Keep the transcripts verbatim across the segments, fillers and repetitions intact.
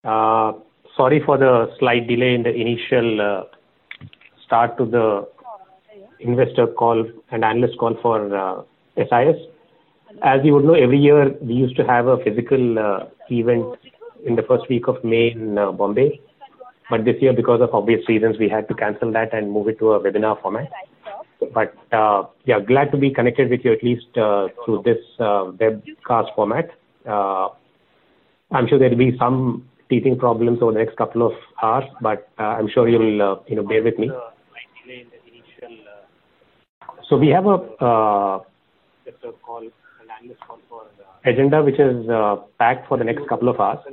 Uh, sorry for the slight delay in the initial uh, start to the investor call and analyst call for uh, S I S. As you would know, every year we used to have a physical uh, event in the first week of May in uh, Bombay. But this year, because of obvious reasons, we had to cancel that and move it to a webinar format. But uh, yeah, glad to be connected with you at least uh, through this uh, webcast format. Uh, I'm sure there will be some teething problems over the next couple of hours, but uh, I'm sure you'll uh, you know bear with me. So we have a uh, agenda which is uh, packed for the next couple of hours.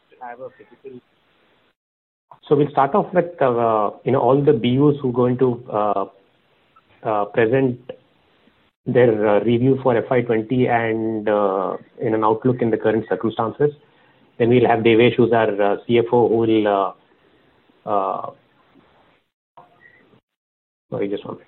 So we'll start off with uh, you know all the B Us who are going to uh, uh, present their uh, review for F Y twenty and uh, in an outlook in the current circumstances. Then we'll have Devesh, who's our uh, C F O, who will uh, uh, sorry, just one minute.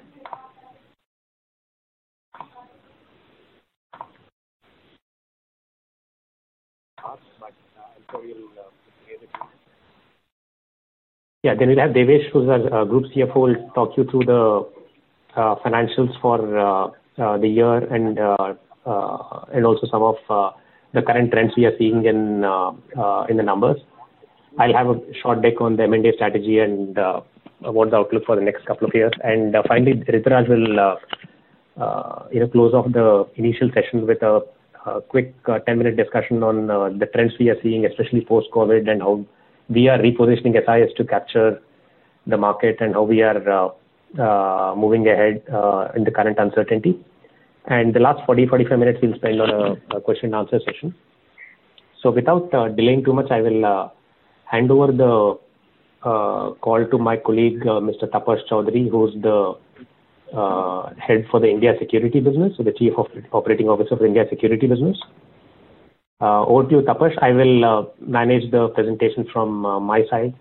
Yeah, then we'll have Devesh, who's our uh, Group C F O, will talk you through the uh, financials for uh, uh, the year and uh, uh, and also some of uh, the current trends we are seeing in uh, uh, in the numbers. I'll have a short deck on the M and A strategy and uh, what the outlook for the next couple of years. And uh, finally, Rituraj will uh, uh, you know close off the initial session with a, a quick uh, ten minute discussion on uh, the trends we are seeing, especially post-COVID, and how we are repositioning S I S to capture the market and how we are uh, uh, moving ahead uh, in the current uncertainty. And the last forty to forty-five minutes we'll spend on a, a question and answer session. So without uh, delaying too much, I will uh, hand over the uh, call to my colleague, uh, Mister Tapash Choudhury, who's the uh, head for the India Security Business, so the Chief of Operating Officer for India Security Business. Uh, over to you, Tapash. I will uh, manage the presentation from uh, my side.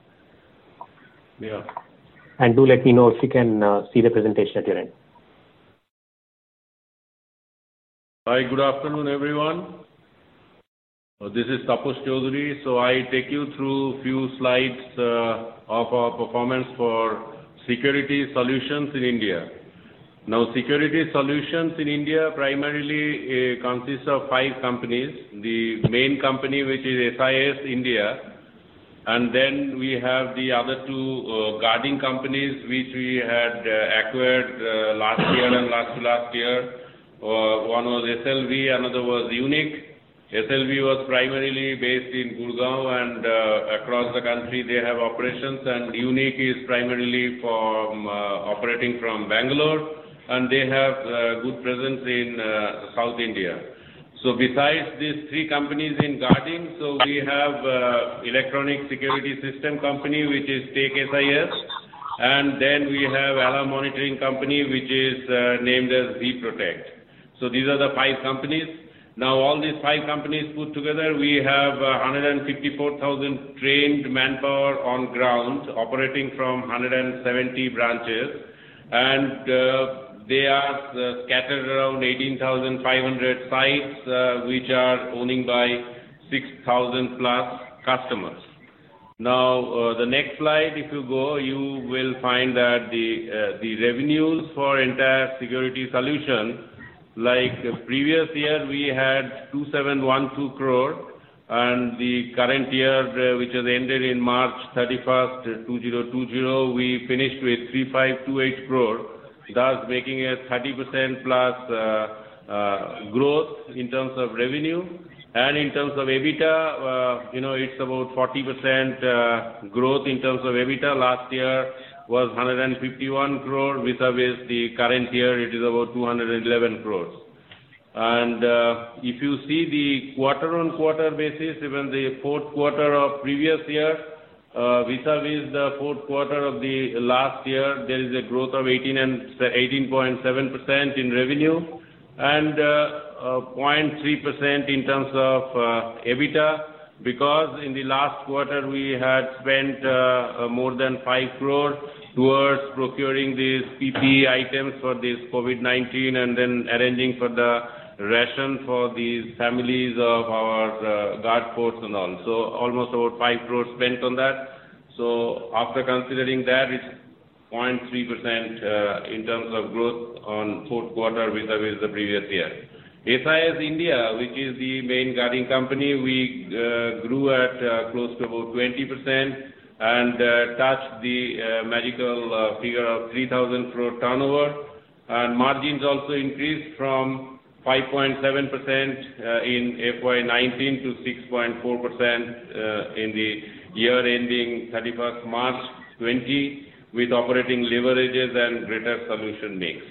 Yeah. And do let me know if you can uh, see the presentation at your end. Hi, good afternoon, everyone. Uh, this is Tapash Choudhury. So I take you through a few slides uh, of our performance for security solutions in India. Now, security solutions in India primarily uh, consists of five companies. The main company, which is S I S India, and then we have the other two uh, guarding companies, which we had uh, acquired uh, last year and last to last year. Uh, one was S L V, another was Unique. S L V was primarily based in Gurgaon, and uh, across the country they have operations, and Unique is primarily from uh, operating from Bangalore, and they have uh, good presence in uh, South India. So besides these three companies in guarding, so we have uh, electronic security system company, which is Take S I S, and then we have alarm monitoring company, which is uh, named as V Protect. So these are the five companies. Now all these five companies put together, we have uh, one hundred fifty-four thousand trained manpower on ground, operating from one hundred seventy branches, and uh, they are uh, scattered around eighteen thousand five hundred sites, uh, which are owning by six thousand plus customers. Now, uh, the next slide, if you go, you will find that the, uh, the revenues for entire security solution, like uh, previous year, we had two thousand seven hundred twelve crore, and the current year, uh, which has ended in March thirty-first, two thousand twenty, we finished with three thousand five hundred twenty-eight crore. Thus making a thirty percent plus uh, uh, growth in terms of revenue, and in terms of EBITDA, uh, you know, it's about forty percent uh, growth in terms of EBITDA. Last year was one hundred fifty-one crore, vis-a-vis the current year it is about two hundred eleven crores. And uh, if you see the quarter-on-quarter basis, even the fourth quarter of previous year, Uh, vis-a-vis the fourth quarter of the last year, there is a growth of eighteen point seven percent in revenue, and uh, uh, zero point three percent in terms of uh, EBITDA, because in the last quarter we had spent uh, uh, more than five crore towards procuring these P P E items for this COVID nineteen, and then arranging for the ration for these families of our uh, guard force and all. So almost about five crores spent on that. So after considering that, it's zero point three percent uh, in terms of growth on fourth quarter vis-a-vis the previous year. S I S India, which is the main guarding company, we uh, grew at uh, close to about twenty percent and uh, touched the uh, magical uh, figure of three thousand crore turnover. And margins also increased from five point seven percent uh, in F Y nineteen to six point four percent uh, in the year ending thirty-first March twenty, with operating leverages and greater solution mix.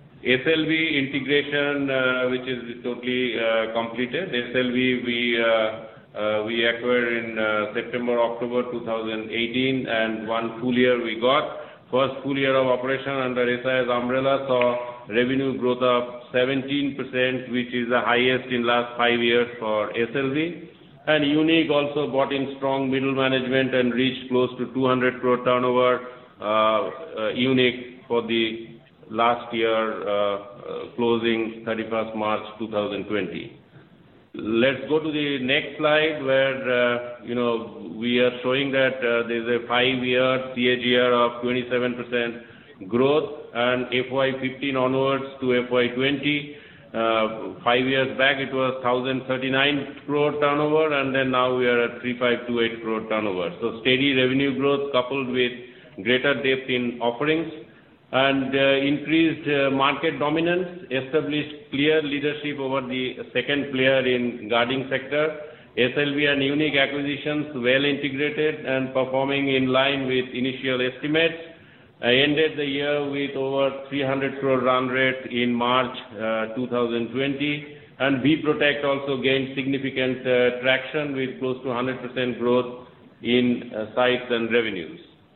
S L V integration, uh, which is totally uh, completed. S L V we uh, uh, we acquired in uh, September, October two thousand eighteen, and one full year we got. First full year of operation under S I S umbrella saw revenue growth of seventeen percent, which is the highest in last five years for S L V. And Unique also brought in strong middle management and reached close to two hundred crore turnover. Uh, uh, Unique for the last year uh, uh, closing thirty-first March two thousand twenty. Let's go to the next slide where, uh, you know, we are showing that uh, there is a five-year C A G R of twenty-seven percent growth, and F Y fifteen onwards to F Y twenty. Uh, five years back it was one thousand thirty-nine crore turnover, and then now we are at three thousand five hundred twenty-eight crore turnover. So steady revenue growth coupled with greater depth in offerings and uh, increased uh, market dominance, established clear leadership over the second player in guarding sector. S L V and Unique acquisitions well integrated and performing in line with initial estimates. I ended the year with over three hundred crore run rate in March uh, two thousand twenty, and V-Protect also gained significant uh, traction with close to one hundred percent growth in uh, sites and revenues.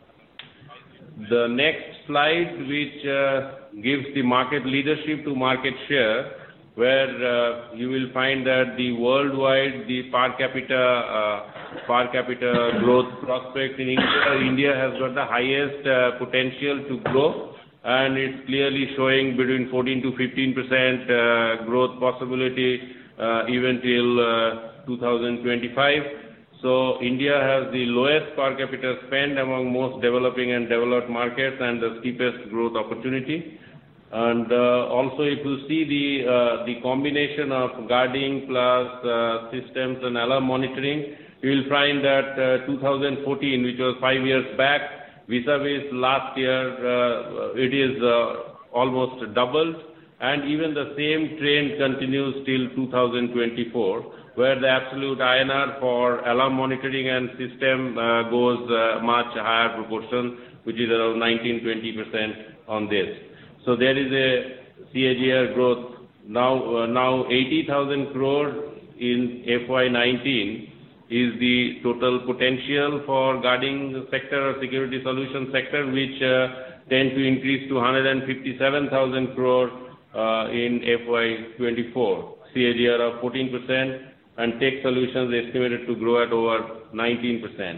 The next slide, which uh, gives the market leadership to market share, where uh, you will find that the worldwide, the per capita, uh, per capita growth prospect in India, India has got the highest uh, potential to grow, and it's clearly showing between fourteen to fifteen percent uh, growth possibility uh, even till uh, two thousand twenty-five. So India has the lowest per capita spend among most developing and developed markets and the steepest growth opportunity. And uh, also if you see the, uh, the combination of guarding plus uh, systems and alarm monitoring, you will find that uh, two thousand fourteen, which was five years back, vis-a-vis last year, uh, it is uh, almost doubled. And even the same trend continues till two thousand twenty-four. Where the absolute I N R for alarm monitoring and system uh, goes uh, much higher proportion, which is around nineteen to twenty percent on this. So there is a C A G R growth. Now, uh, now eighty thousand crore in F Y nineteen is the total potential for guarding sector or security solution sector, which uh, tend to increase to one hundred fifty-seven thousand crore uh, in F Y twenty-four. C A G R of fourteen percent. And tech solutions estimated to grow at over nineteen percent.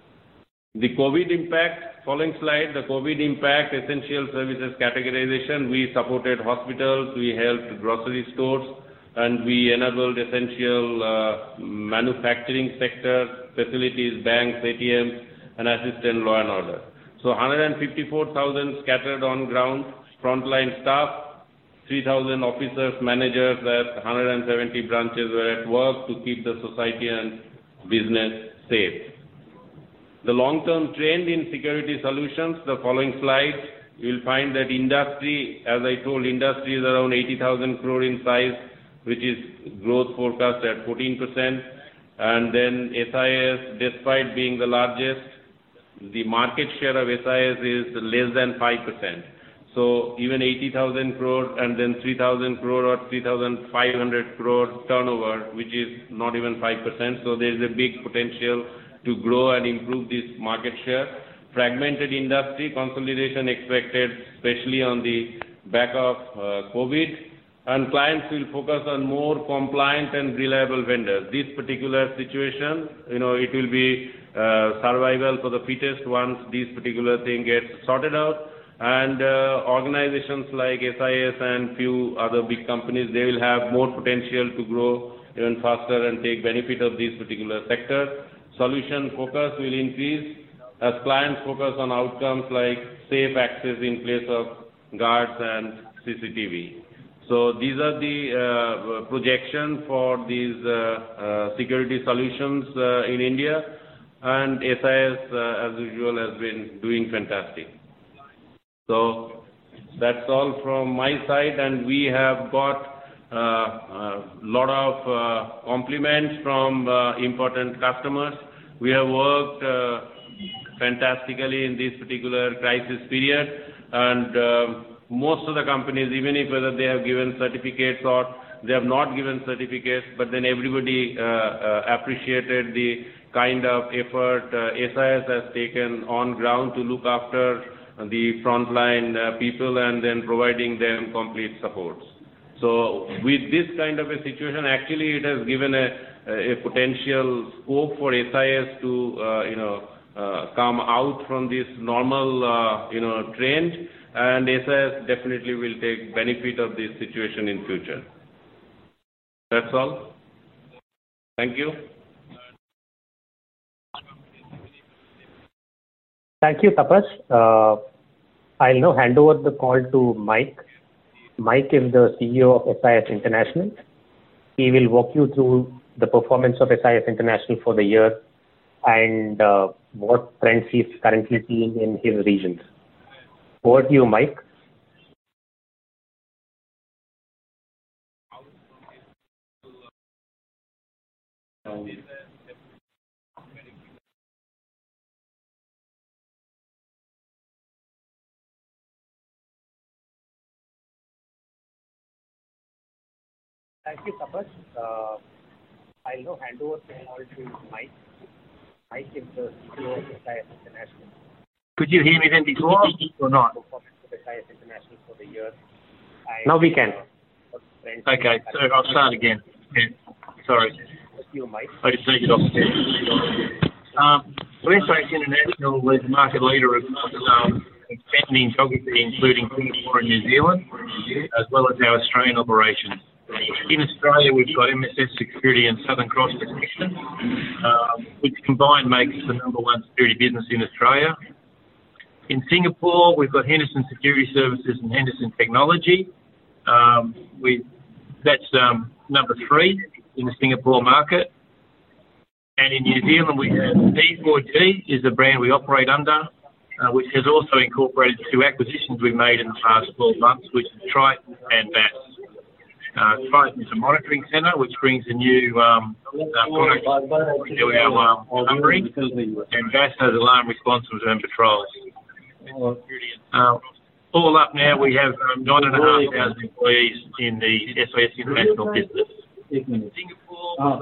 The COVID impact, following slide, the COVID impact, essential services categorization, we supported hospitals, we helped grocery stores, and we enabled essential uh, manufacturing sector, facilities, banks, A T Ms, and assistant law and order. So one hundred fifty-four thousand scattered on ground, frontline staff, three thousand officers, managers at one hundred seventy branches were at work to keep the society and business safe. The long-term trend in security solutions, the following slide, you will find that industry, as I told, industry is around eighty thousand crore in size, which is growth forecast at fourteen percent. And then S I S, despite being the largest, the market share of S I S is less than five percent. So even eighty thousand crore and then three thousand crore or three thousand five hundred crore turnover, which is not even five percent. So there is a big potential to grow and improve this market share. Fragmented industry, consolidation expected, especially on the back of uh, COVID. And clients will focus on more compliant and reliable vendors. This particular situation, you know, it will be uh, survival for the fittest once this particular thing gets sorted out. And uh, organizations like S I S and few other big companies, they will have more potential to grow even faster and take benefit of this particular sector. Solution focus will increase as clients focus on outcomes like safe access in place of guards and C C T V. So these are the uh, projections for these uh, uh, security solutions uh, in India, and S I S, uh, as usual, has been doing fantastic. So that's all from my side, and we have got a uh, uh, lot of uh, compliments from uh, important customers. We have worked uh, fantastically in this particular crisis period, and uh, most of the companies, even if whether they have given certificates or they have not given certificates, but then everybody uh, uh, appreciated the kind of effort uh, S I S has taken on ground to look after the frontline uh, people and then providing them complete supports. So with this kind of a situation, actually it has given a, a potential scope for S I S to, uh, you know, uh, come out from this normal, uh, you know, trend, and S I S definitely will take benefit of this situation in future. That's all. Thank you. Thank you, Tapas. Uh, I'll now hand over the call to Mike. Mike is the C E O of S I S International. He will walk you through the performance of S I S International for the year and uh, what trends he's currently seeing in his regions. Over to you, Mike. Thank you, Tapas. Uh, I'll now hand over the call to Mike. Mike is the C E O of S I S International. Could you hear me then before or not? Performance of S I S International for the year. And, now we can. Uh, okay, so I'll start again. Yeah. Sorry. You, Mike. I just take it off. Um, well, S I S International was the market leader of um, expanding geography, including Singapore and New Zealand, as well as our Australian operations. In Australia, we've got M S S Security and Southern Cross Protection, um, which combined makes the number one security business in Australia. In Singapore, we've got Henderson Security Services and Henderson Technology. Um, we, that's um, number three in the Singapore market. And in New Zealand, we have D four G is the brand we operate under, uh, which has also incorporated two acquisitions we've made in the past twelve months, which is Triton and B A S. Uh, Triton is a monitoring centre which brings a new um, uh, product to our um, Hungary, and B A S has alarm responses and patrols. Uh, all up now, we have um, nine and a half thousand employees in the S I S International business. In Singapore,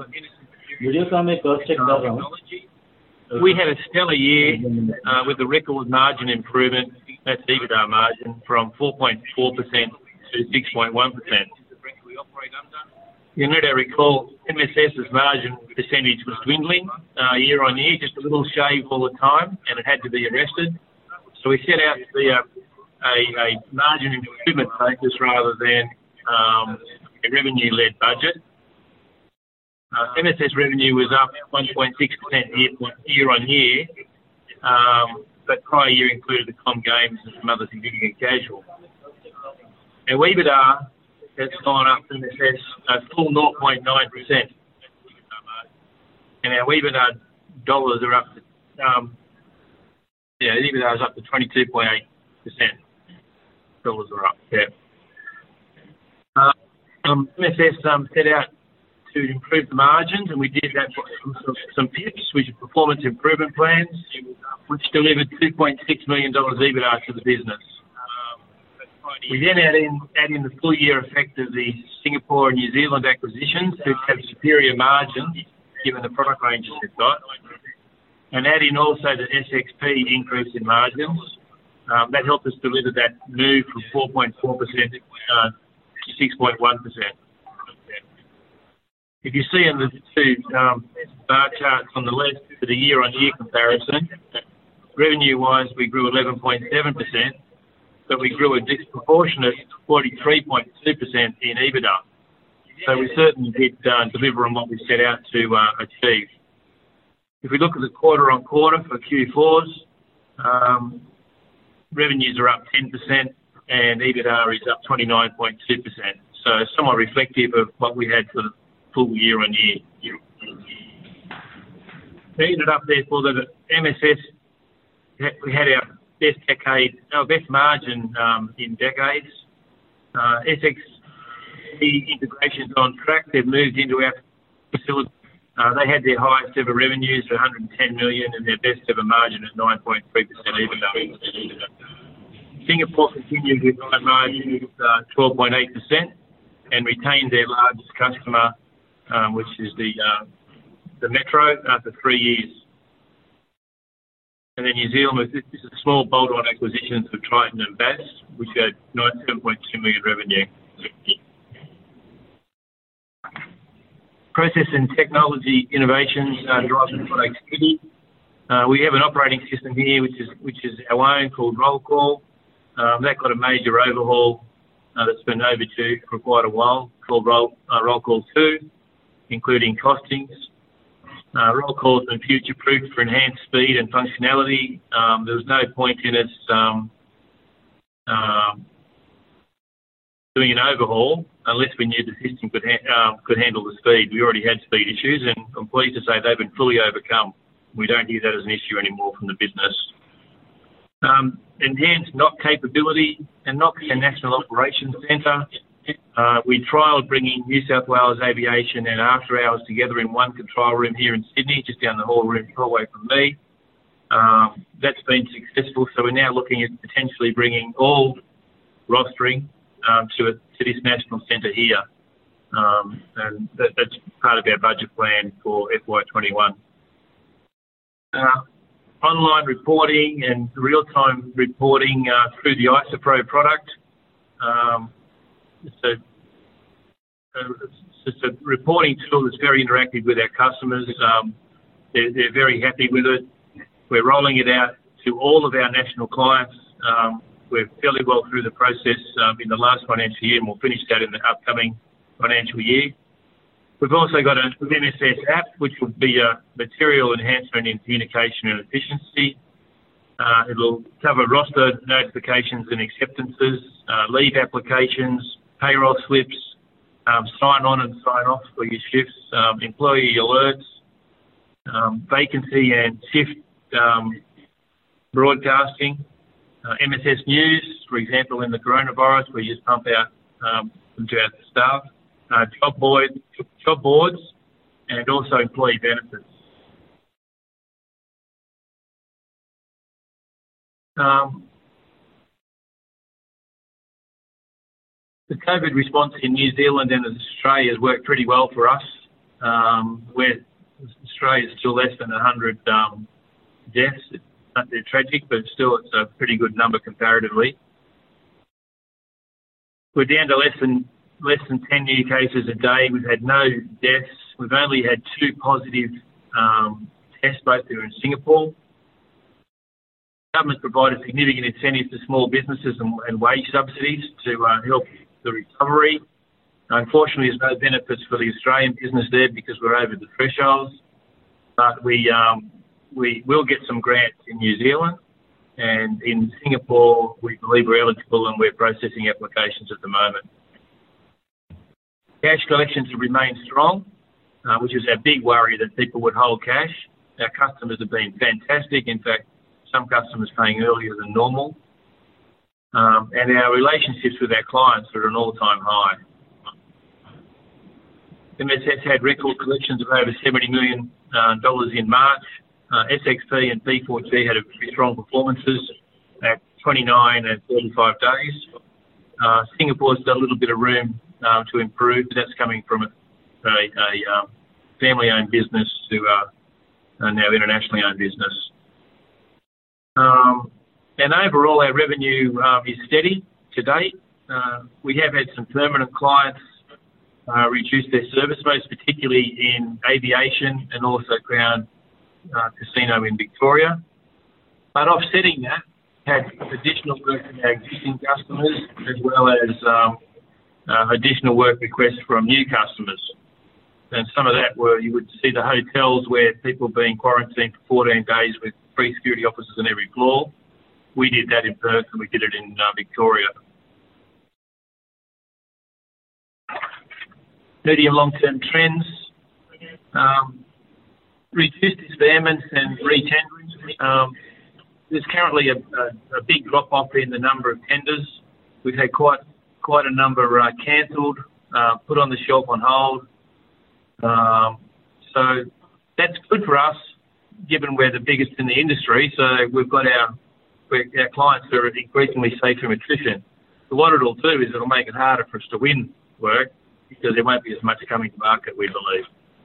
we had a stellar year uh, with a record margin improvement, that's EBITDA margin, from four point four percent to six point one percent. You know, I recall MSS's margin percentage was dwindling uh, year on year, just a little shave all the time, and it had to be arrested. So we set out to be a, a, a margin improvement focus rather than um, a revenue-led budget. Uh, M S S revenue was up one point six percent year, year on year, um, but prior year included the Com Games and some other significant casual. Our EBITDA has gone up to M S S a full zero point nine percent. And our EBITDA dollars are up to, um, yeah, EBITDA is up to twenty-two point eight percent. Dollars are up, yeah. Uh, um, M S S um, set out to improve the margins, and we did that for some, some P I Ps, which are performance improvement plans, which delivered two point six million dollars EBITDA to the business. We then add in, add in the full year effect of the Singapore and New Zealand acquisitions, which have superior margins given the product ranges they've got, and add in also the S X P increase in margins. Um, that helped us deliver that move from four point four percent uh, to six point one percent. If you see in the two um, bar charts on the left for the year-on-year comparison, revenue-wise we grew eleven point seven percent, but we grew a disproportionate forty-three point two percent in EBITDA. So we certainly did uh, deliver on what we set out to uh, achieve. If we look at the quarter on quarter for Q fours, um, revenues are up ten percent and EBITDA is up twenty-nine point two percent. So somewhat reflective of what we had for the full year on year. We ended up there for the M S S. We had our best decade, our best margin um, in decades. Uh, S X the integration's on track. They've moved into our facility. Uh, they had their highest ever revenues at one hundred ten million and their best ever margin at nine point three percent EBITDA. Singapore continued with high margin of uh, twelve point eight percent and retained their largest customer, um, which is the uh, the Metro, uh, for three years. And then New Zealand, this is a small bolt-on acquisitions of Triton and Bass, which had ninety-seven point two million revenue. Process and technology innovations uh, driving productivity. Uh, we have an operating system here, which is which is our own, called Roll Call. Um, that got a major overhaul uh, that's been overdue for quite a while, called Roll, uh, Roll Call two, including costings. Uh, Roll Call has been future-proofed for enhanced speed and functionality. Um, there was no point in us um, um, doing an overhaul unless we knew the system could, ha- uh, could handle the speed. We already had speed issues, and I'm pleased to say they've been fully overcome. We don't hear that as an issue anymore from the business. Um, enhanced N O C capability, and N O C is a National Operations Centre. Uh, we trialled bringing New South Wales Aviation and After Hours together in one control room here in Sydney, just down the hall room, hallway from me. Um, that's been successful, so we're now looking at potentially bringing all rostering um, to, a, to this national centre here. Um, and that, that's part of our budget plan for F Y twenty-one. Uh, online reporting and real-time reporting uh, through the IsoPro product. Um, it's, a, it's just a reporting tool that's very interactive with our customers. Um, they're, they're very happy with it. We're rolling it out to all of our national clients. Um, we're fairly well through the process um, in the last financial year, and we'll finish that in the upcoming financial year. We've also got an M S S app, which will be a material enhancement in communication and efficiency. Uh, it'll cover roster notifications and acceptances, uh, leave applications, payroll slips, um, sign on and sign off for your shifts, um, employee alerts, um, vacancy and shift um, broadcasting, uh, M S S News, for example, in the coronavirus, we just pump out um, to our staff. Uh, job, board, job boards, and also employee benefits. Um, the COVID response in New Zealand and Australia has worked pretty well for us. Um, where Australia is still less than one hundred um, deaths. They're tragic, but still it's a pretty good number comparatively. We're down to less than less than ten new cases a day. We've had no deaths. We've only had two positive um, tests, both there in Singapore. Government provided significant incentives to small businesses and, and wage subsidies to uh, help the recovery. Unfortunately, there's no benefits for the Australian business there because we're over the thresholds. But we um, we will get some grants in New Zealand, and in Singapore, we believe we're eligible and we're processing applications at the moment. Cash collections have remained strong, uh, which is our big worry, that people would hold cash. Our customers have been fantastic. In fact, some customers paying earlier than normal. Um, and our relationships with our clients are at an all-time high. M S S had record collections of over seventy million dollars uh, in March. Uh, S X P and P four G had a very strong performances at twenty-nine and thirty-five days. Uh, Singapore's got a little bit of room Um, to improve, but that's coming from a, a, a um, family-owned business to uh, a now internationally owned business. Um, and overall, our revenue um, is steady to date. Uh, we have had some permanent clients uh, reduce their service, most particularly in aviation and also Crown uh, Casino in Victoria. But offsetting that had additional work from our existing customers as well as um, uh, additional work requests from new customers. And some of that were, you would see the hotels where people being quarantined for fourteen days with three security officers on every floor. We did that in Perth and we did it in uh, Victoria. Medium long-term trends. Um, reduced disbandments and re-tendering. Um, there's currently a, a, a big drop-off in the number of tenders. We've had quite quite a number uh, cancelled, uh, put on the shelf on hold. Um, so that's good for us, given we're the biggest in the industry. So we've got our our clients who are increasingly safe from attrition. So what it'll do is it'll make it harder for us to win work because there won't be as much coming to market, we believe.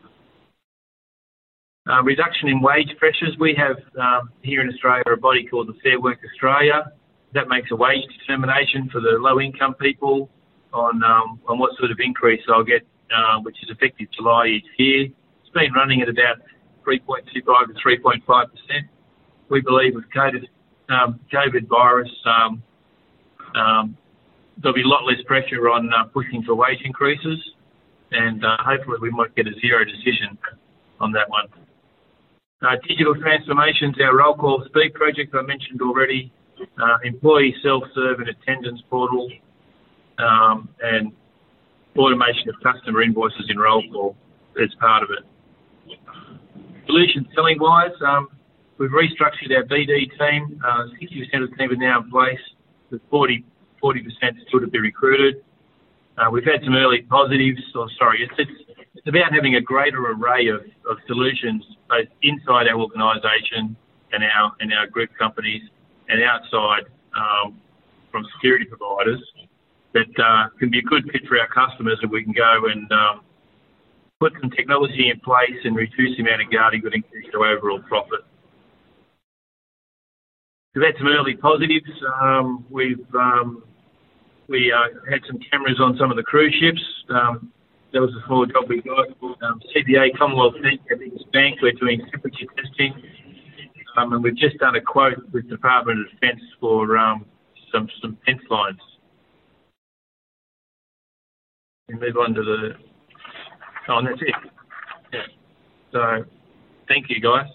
Uh, reduction in wage pressures. We have um, here in Australia a body called the Fair Work Australia. That makes a wage determination for the low-income people on um, on what sort of increase they'll get, uh, which is effective July each year. It's been running at about three point two five to three point five percent. We believe with COVID, um, COVID virus, um, um, there'll be a lot less pressure on uh, pushing for wage increases, and uh, hopefully we might get a zero decision on that one. Uh, digital transformations, our roll call speed project I mentioned already, uh, employee self-serve and attendance portal, um, and automation of customer invoices in roll call as part of it. Solution selling wise, um, we've restructured our B D team. Uh, sixty percent of the team is now in place, with forty percent still to be recruited. Uh, we've had some early positives, or sorry, it's, it's, it's about having a greater array of, of solutions both inside our organisation and our and our group companies and outside um, from security providers that uh, can be a good fit for our customers, and we can go and um, put some technology in place and reduce the amount of guarding that increase our overall profit. We've had some early positives. Um, we've um, we uh, had some cameras on some of the cruise ships. Um, that was a small job we got. Um, C B A, Commonwealth Bank, our biggest bank, we're doing temperature testing. Um, and we've just done a quote with the Department of Defence for um, some, some fence lines. We move on to the... Oh, and that's it. Yeah. So, thank you, guys.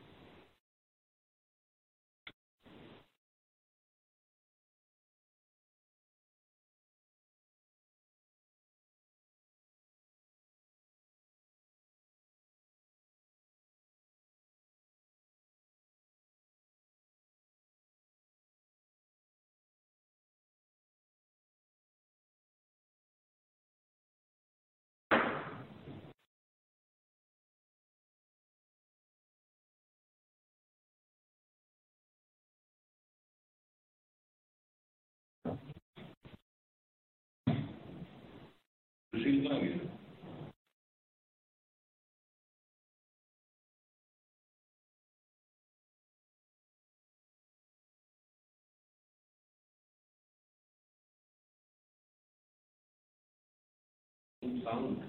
Sound.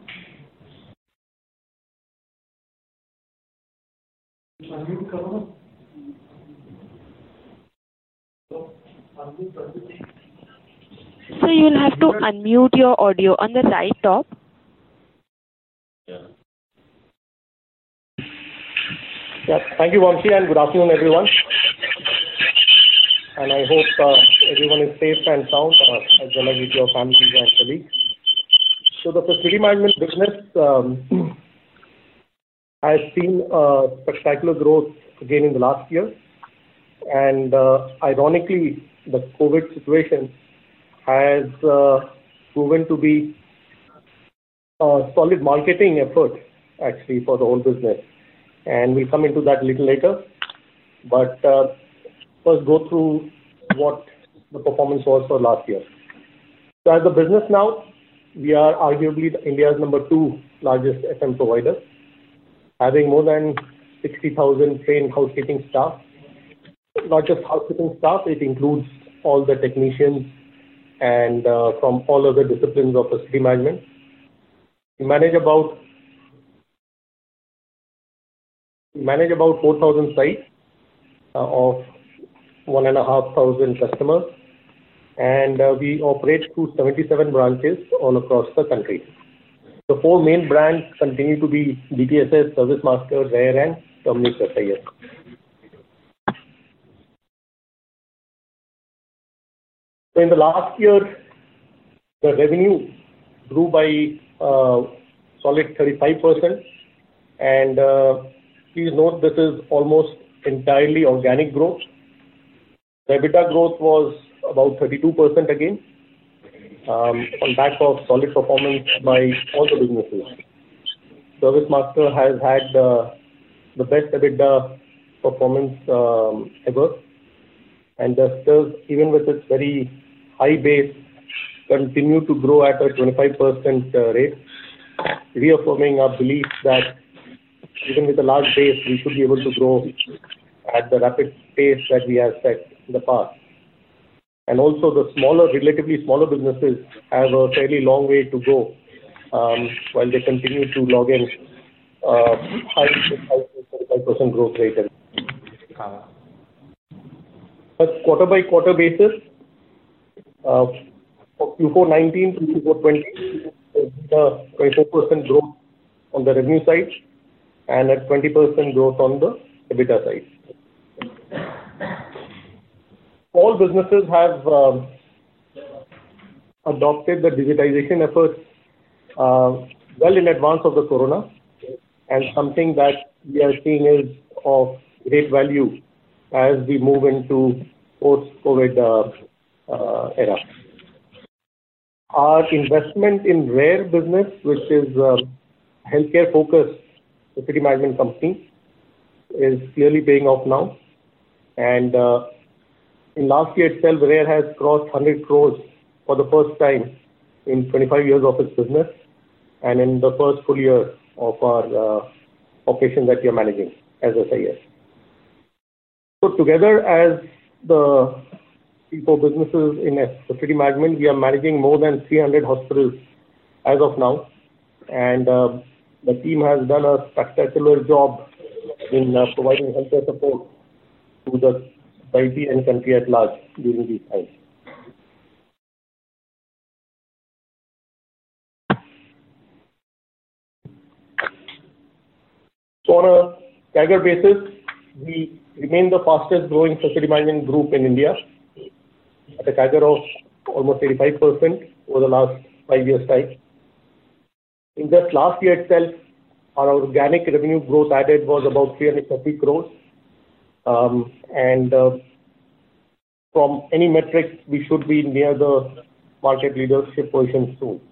So you'll have to unmute your audio on the right top. Yeah. Yeah, thank you, Vamshi, and good afternoon, everyone. And I hope uh, everyone is safe and sound, uh, as well as with your families and colleagues. So the facility management business um, has seen uh, spectacular growth again in the last year. And uh, ironically, the COVID situation has uh, proven to be a solid marketing effort, actually, for the whole business. And we'll come into that a little later. But uh, first go through what the performance was for last year. So as a business now, we are arguably India's number two largest F M provider, having more than sixty thousand trained housekeeping staff. Not just housekeeping staff, it includes all the technicians and uh, from all other disciplines of facility management. We manage about we manage about four thousand sites uh, of one and a half thousand customers, and uh, we operate through seventy-seven branches all across the country. The four main brands continue to be D T S S, ServiceMaster, RARE, and Terminix S I S. So in the last year, the revenue grew by uh, solid thirty-five percent, and uh, please note this is almost entirely organic growth. The EBITDA growth was about thirty-two percent again, um, on back of solid performance by all the businesses. ServiceMaster has had uh, the best EBITDA performance um, ever, and just does, even with its very high base, continue to grow at a twenty-five percent uh, rate, reaffirming our belief that even with a large base, we should be able to grow at the rapid pace that we have set in the past. And also the smaller, relatively smaller businesses have a fairly long way to go um, while they continue to log in uh, high twenty-five percent growth rate. But quarter by quarter basis, uh, for Q four nineteen to Q four twenty, the twenty-four percent growth on the revenue side and at twenty percent growth on the EBITDA side. All businesses have uh, adopted the digitization efforts uh, well in advance of the corona, and something that we are seeing is of great value as we move into post-COVID uh, uh, era. Our investment in RARE business, which is uh, healthcare focused facility management company, is clearly paying off now. And uh, in last year itself, RARE has crossed one hundred crores for the first time in twenty-five years of its business, and in the first full year of our uh, operation that we are managing as S I S. So together as the four businesses in facility management, we are managing more than three hundred hospitals as of now, and uh, the team has done a spectacular job in uh, providing healthcare support to the society and country at large during these times. So on a C A G R basis, we remain the fastest growing facility management group in India at a C A G R of almost eighty-five percent over the last five years' time. In just last year itself, our organic revenue growth added was about three hundred thirty crores. Um, and uh, from any metrics, we should be near the market leadership position soon.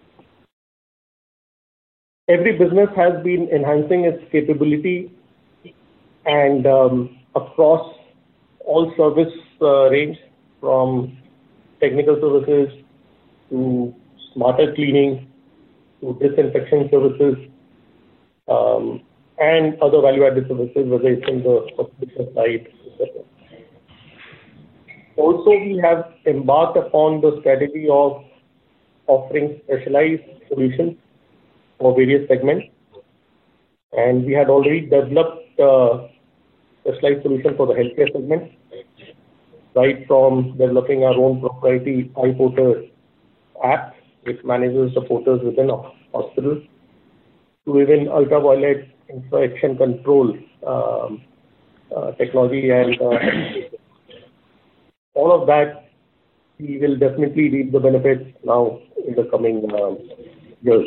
Every business has been enhancing its capability and um, across all service uh, range, from technical services to smarter cleaning to disinfection services um, and other value-added services, whether it's in the hospital side, et cetera. Also, we have embarked upon the strategy of offering specialized solutions for various segments, and we had already developed uh, specialized solution for the healthcare segment, right from developing our own proprietary iPorter app, which manages the porters within a hospital, to even ultraviolet infection control um, uh, technology, and uh, all of that we will definitely reap the benefits now in the coming um, years.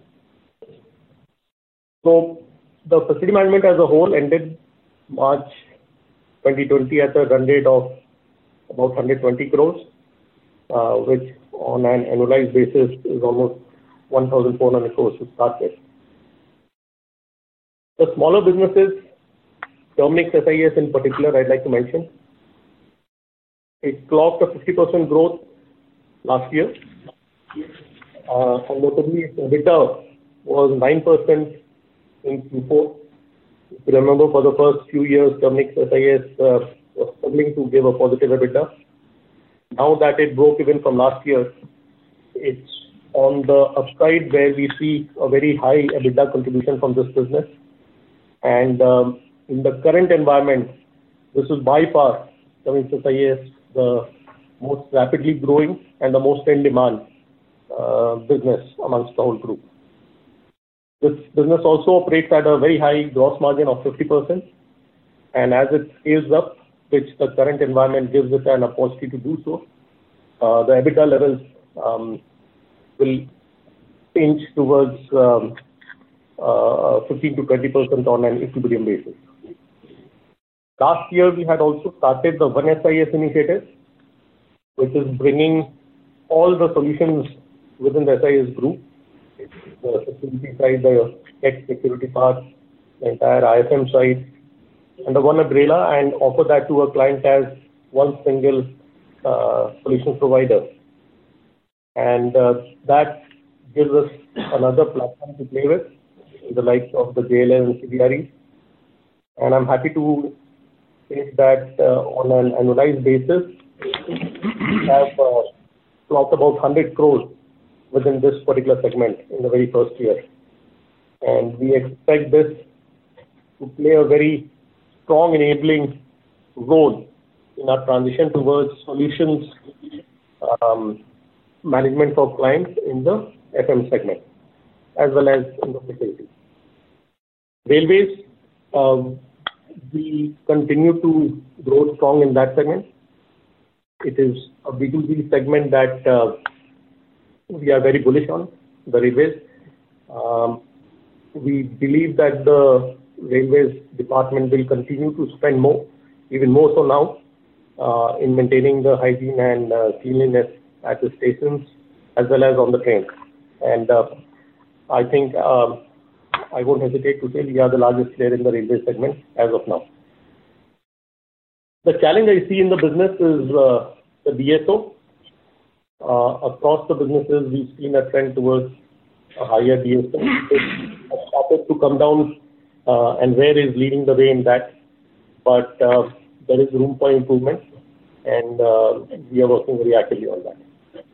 So the facility management as a whole ended March twenty twenty at a run rate of about one hundred twenty crores, uh, which on an annualized basis is almost one thousand four hundred crores to start with. The smaller businesses, Terminix S I S in particular, I'd like to mention, it clocked a fifty percent growth last year. Uh, and notably, its EBITDA was nine percent in Q four. If you remember, for the first few years, Terminix S I S uh, was struggling to give a positive EBITDA. Now that it broke even from last year, it's on the upside where we see a very high EBITDA contribution from this business. And um, in the current environment, this is by far Cummins S I S the most rapidly growing and the most in demand uh, business amongst the whole group. This business also operates at a very high gross margin of fifty percent, and as it scales up, which the current environment gives it an opportunity to do so, uh, the EBITDA levels um, will inch towards um, uh, fifteen to twenty percent on an equilibrium basis. Last year, we had also started the One S I S initiative, which is bringing all the solutions within the S I S group, the security side, the tech security part, the entire I F M side, under one umbrella, and offer that to a client as one single uh, solution provider. And uh, that gives us another platform to play with, the likes of the J L L and C B R E. And I'm happy to say that uh, on an annualized basis, we have uh, clocked about one hundred crores within this particular segment in the very first year. And we expect this to play a very strong enabling role in our transition towards solutions um, management for clients in the F M segment, as well as in the facility. Railways, um, we continue to grow strong in that segment. It is a B two B segment that uh, we are very bullish on, the railways. Um, we believe that the railways department will continue to spend more, even more so now, uh, in maintaining the hygiene and uh, cleanliness at the stations as well as on the trains. And uh, I think um, I won't hesitate to say we are the largest player in the railway segment as of now. The challenge I see in the business is uh, the D S O. Uh, across the businesses, we've seen a trend towards a higher D S O. It has started to come down, uh, and where is leading the way in that. But uh, there is room for improvement, and uh, we are working very actively on that.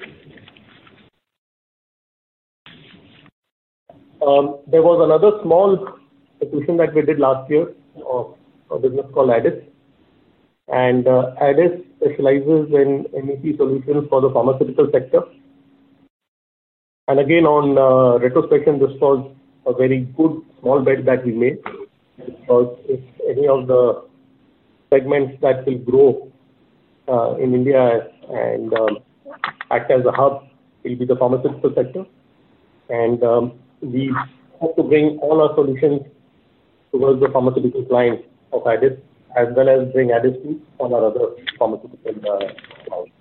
Um, there was another small acquisition that we did last year of a business called Addis. And uh, Addis specializes in M E P solutions for the pharmaceutical sector. And again, on uh, retrospection, this was a very good small bet that we made, because if any of the segments that will grow uh, in India and um, act as a hub will be the pharmaceutical sector. And um, we hope to bring all our solutions towards the pharmaceutical clients of Addis, as well as bring Addis to all our other pharmaceutical uh, clients.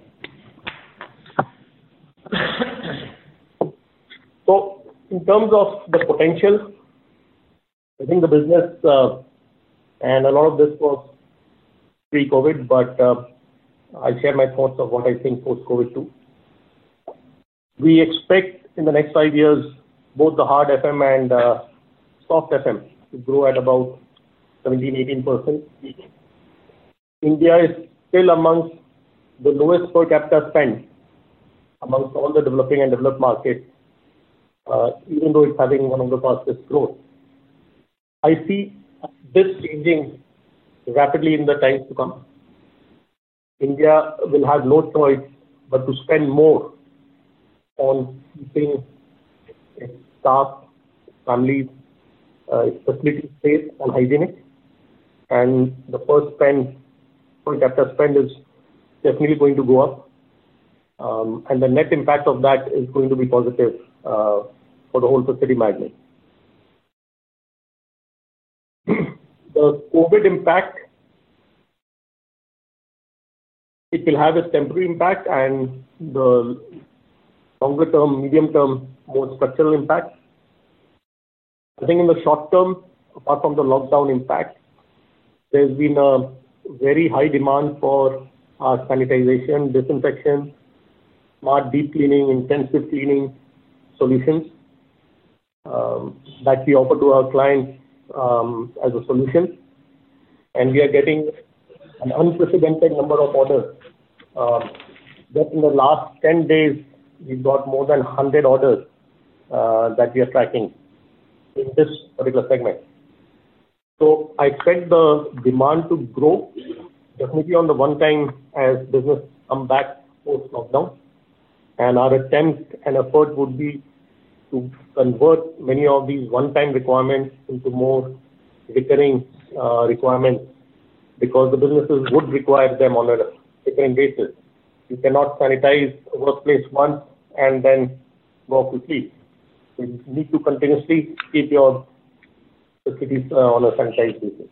So, in terms of the potential, I think the business, uh, and a lot of this was pre-COVID, but uh, I'll share my thoughts of what I think post-COVID too. We expect in the next five years, both the hard F M and uh, soft F M to grow at about seventeen to eighteen percent. India is still amongst the lowest per capita spend amongst all the developing and developed markets, uh, even though it's having one of the fastest growth. I see this changing rapidly in the times to come. India will have no choice but to spend more on keeping its staff, families, uh, its facilities safe and hygienic. And the first spend, per capita spend, is definitely going to go up. Um, and the net impact of that is going to be positive uh, for the whole facility management. The COVID impact, it will have its temporary impact, and the longer term, medium term, more structural impact. I think in the short term, apart from the lockdown impact, there's been a very high demand for our sanitization, disinfection, smart deep cleaning, intensive cleaning solutions um, that we offer to our clients um, as a solution. And we are getting an unprecedented number of orders. Um, just in the last ten days, we've got more than one hundred orders uh, that we are tracking in this particular segment. So I expect the demand to grow definitely on the one time as business come back post-lockdown. And our attempt and effort would be to convert many of these one-time requirements into more recurring uh, requirements, because the businesses would require them on a recurring basis. You cannot sanitize a workplace once and then go off to sleep. So you need to continuously keep your facilities uh, on a sanitized basis.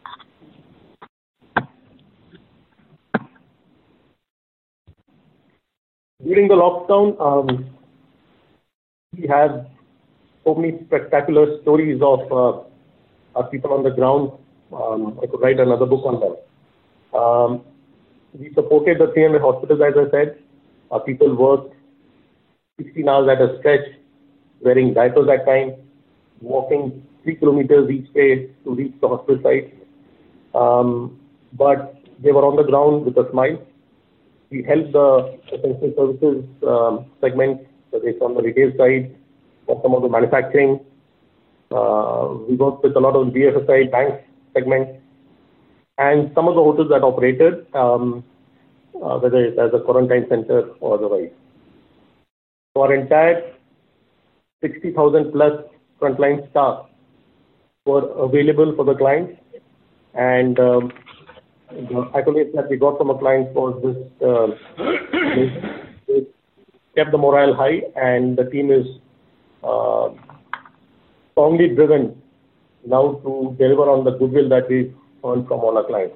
During the lockdown, um, we have so many spectacular stories of uh, our people on the ground. Um, I could write another book on them. Um, we supported the three hundred hospitals, as I said. Our people worked sixteen hours at a stretch, wearing diapers at times, walking three kilometers each day to reach the hospital site. Um, but they were on the ground with a smile. We helped the essential services um, segment, whether it's on the retail side or some of the manufacturing. Uh, we worked with a lot of B F S I bank segment and some of the hotels that operated, um, uh, whether it's as a quarantine center or otherwise. So our entire sixty thousand plus frontline staff were available for the clients, and um, the accolades that we got from our clients was this, uh, they kept the morale high, and the team is uh, strongly driven now to deliver on the goodwill that we earned from all our clients.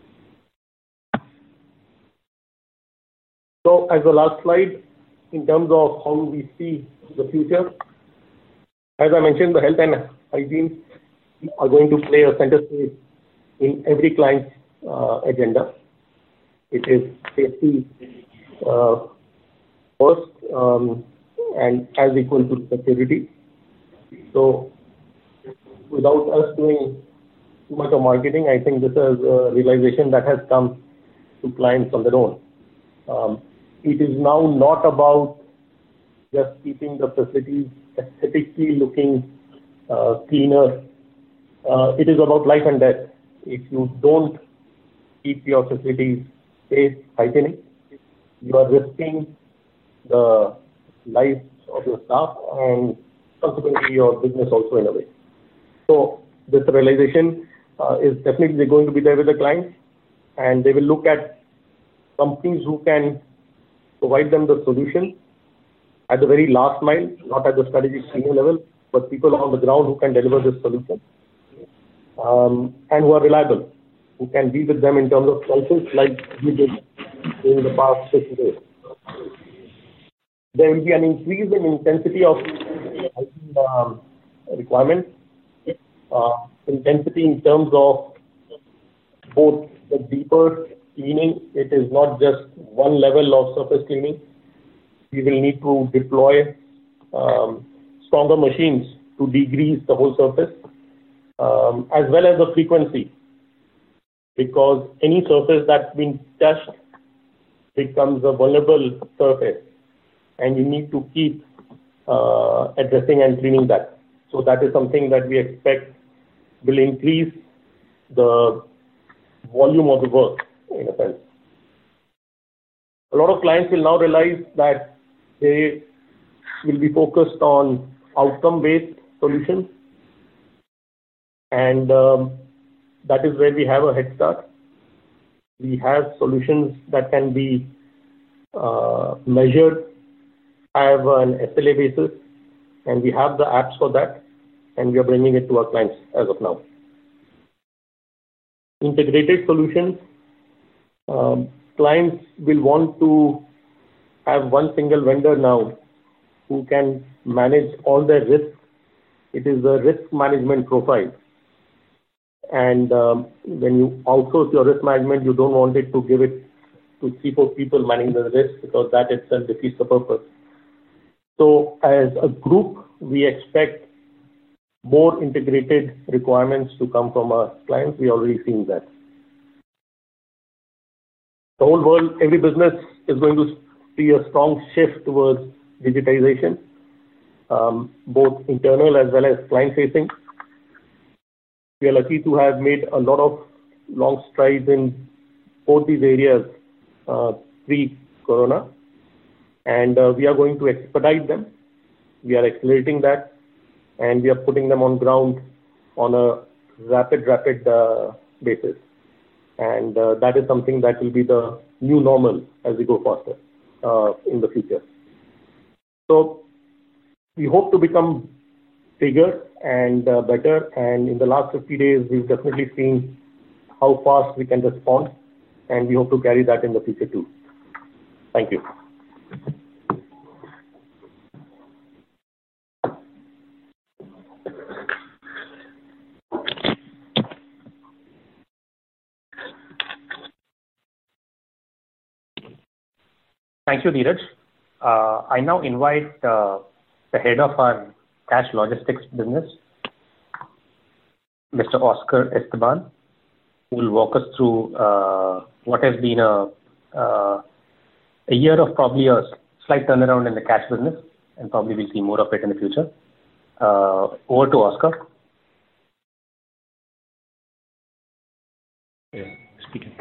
So as the last slide, in terms of how we see the future, as I mentioned, the health and hygiene are going to play a center stage in every client's uh, agenda. It is safety uh, first um, and as equal to security. So without us doing too much of marketing, I think this is a realization that has come to clients on their own. Um, it is now not about just keeping the facilities aesthetically looking uh, cleaner. Uh, it is about life and death. If you don't keep your facilities safe, hygienic, you are risking the lives of your staff and consequently your business also in a way. So this realization uh, is definitely going to be there with the clients, and they will look at companies who can provide them the solution at the very last mile, not at the strategic senior level, but people on the ground who can deliver this solution um, and who are reliable, who can be with them in terms of crisis like we did in the past fifty days. There will be an increase in intensity of um, requirements, uh, intensity in terms of both the deeper cleaning. It is not just one level of surface cleaning. We will need to deploy um, stronger machines to degrease the whole surface, um, as well as the frequency, because any surface that's been touched becomes a vulnerable surface, and you need to keep uh, addressing and cleaning that. So that is something that we expect will increase the volume of the work, in a sense. A lot of clients will now realize that they will be focused on outcome-based solutions, and um, that is where we have a head start. We have solutions that can be uh, measured, have an S L A basis, and we have the apps for that, and we are bringing it to our clients as of now. Integrated solutions, um, clients will want to have one single vendor now who can manage all their risks. It is a risk management profile. And um, when you outsource your risk management, you don't want it to give it to three, four people managing the risk, because that itself defeats the purpose. So as a group, we expect more integrated requirements to come from our clients. We already seen that. The whole world, every business is going to see a strong shift towards digitization, um, both internal as well as client-facing. We are lucky to have made a lot of long strides in both these areas uh, pre-corona, and uh, we are going to expedite them. We are accelerating that, and we are putting them on ground on a rapid, rapid uh, basis. And uh, that is something that will be the new normal as we go faster uh, in the future. So we hope to become bigger and uh, better. And in the last fifty days, we've definitely seen how fast we can respond, and we hope to carry that in the future too. Thank you. Thank you, Dheeraj. Uh, I now invite uh, the head of our cash logistics business, Mister Oscar Esteban, who will walk us through uh, what has been a, uh, a year of probably a slight turnaround in the cash business, and probably we'll see more of it in the future. Uh, over to Oscar. Yeah, speaking.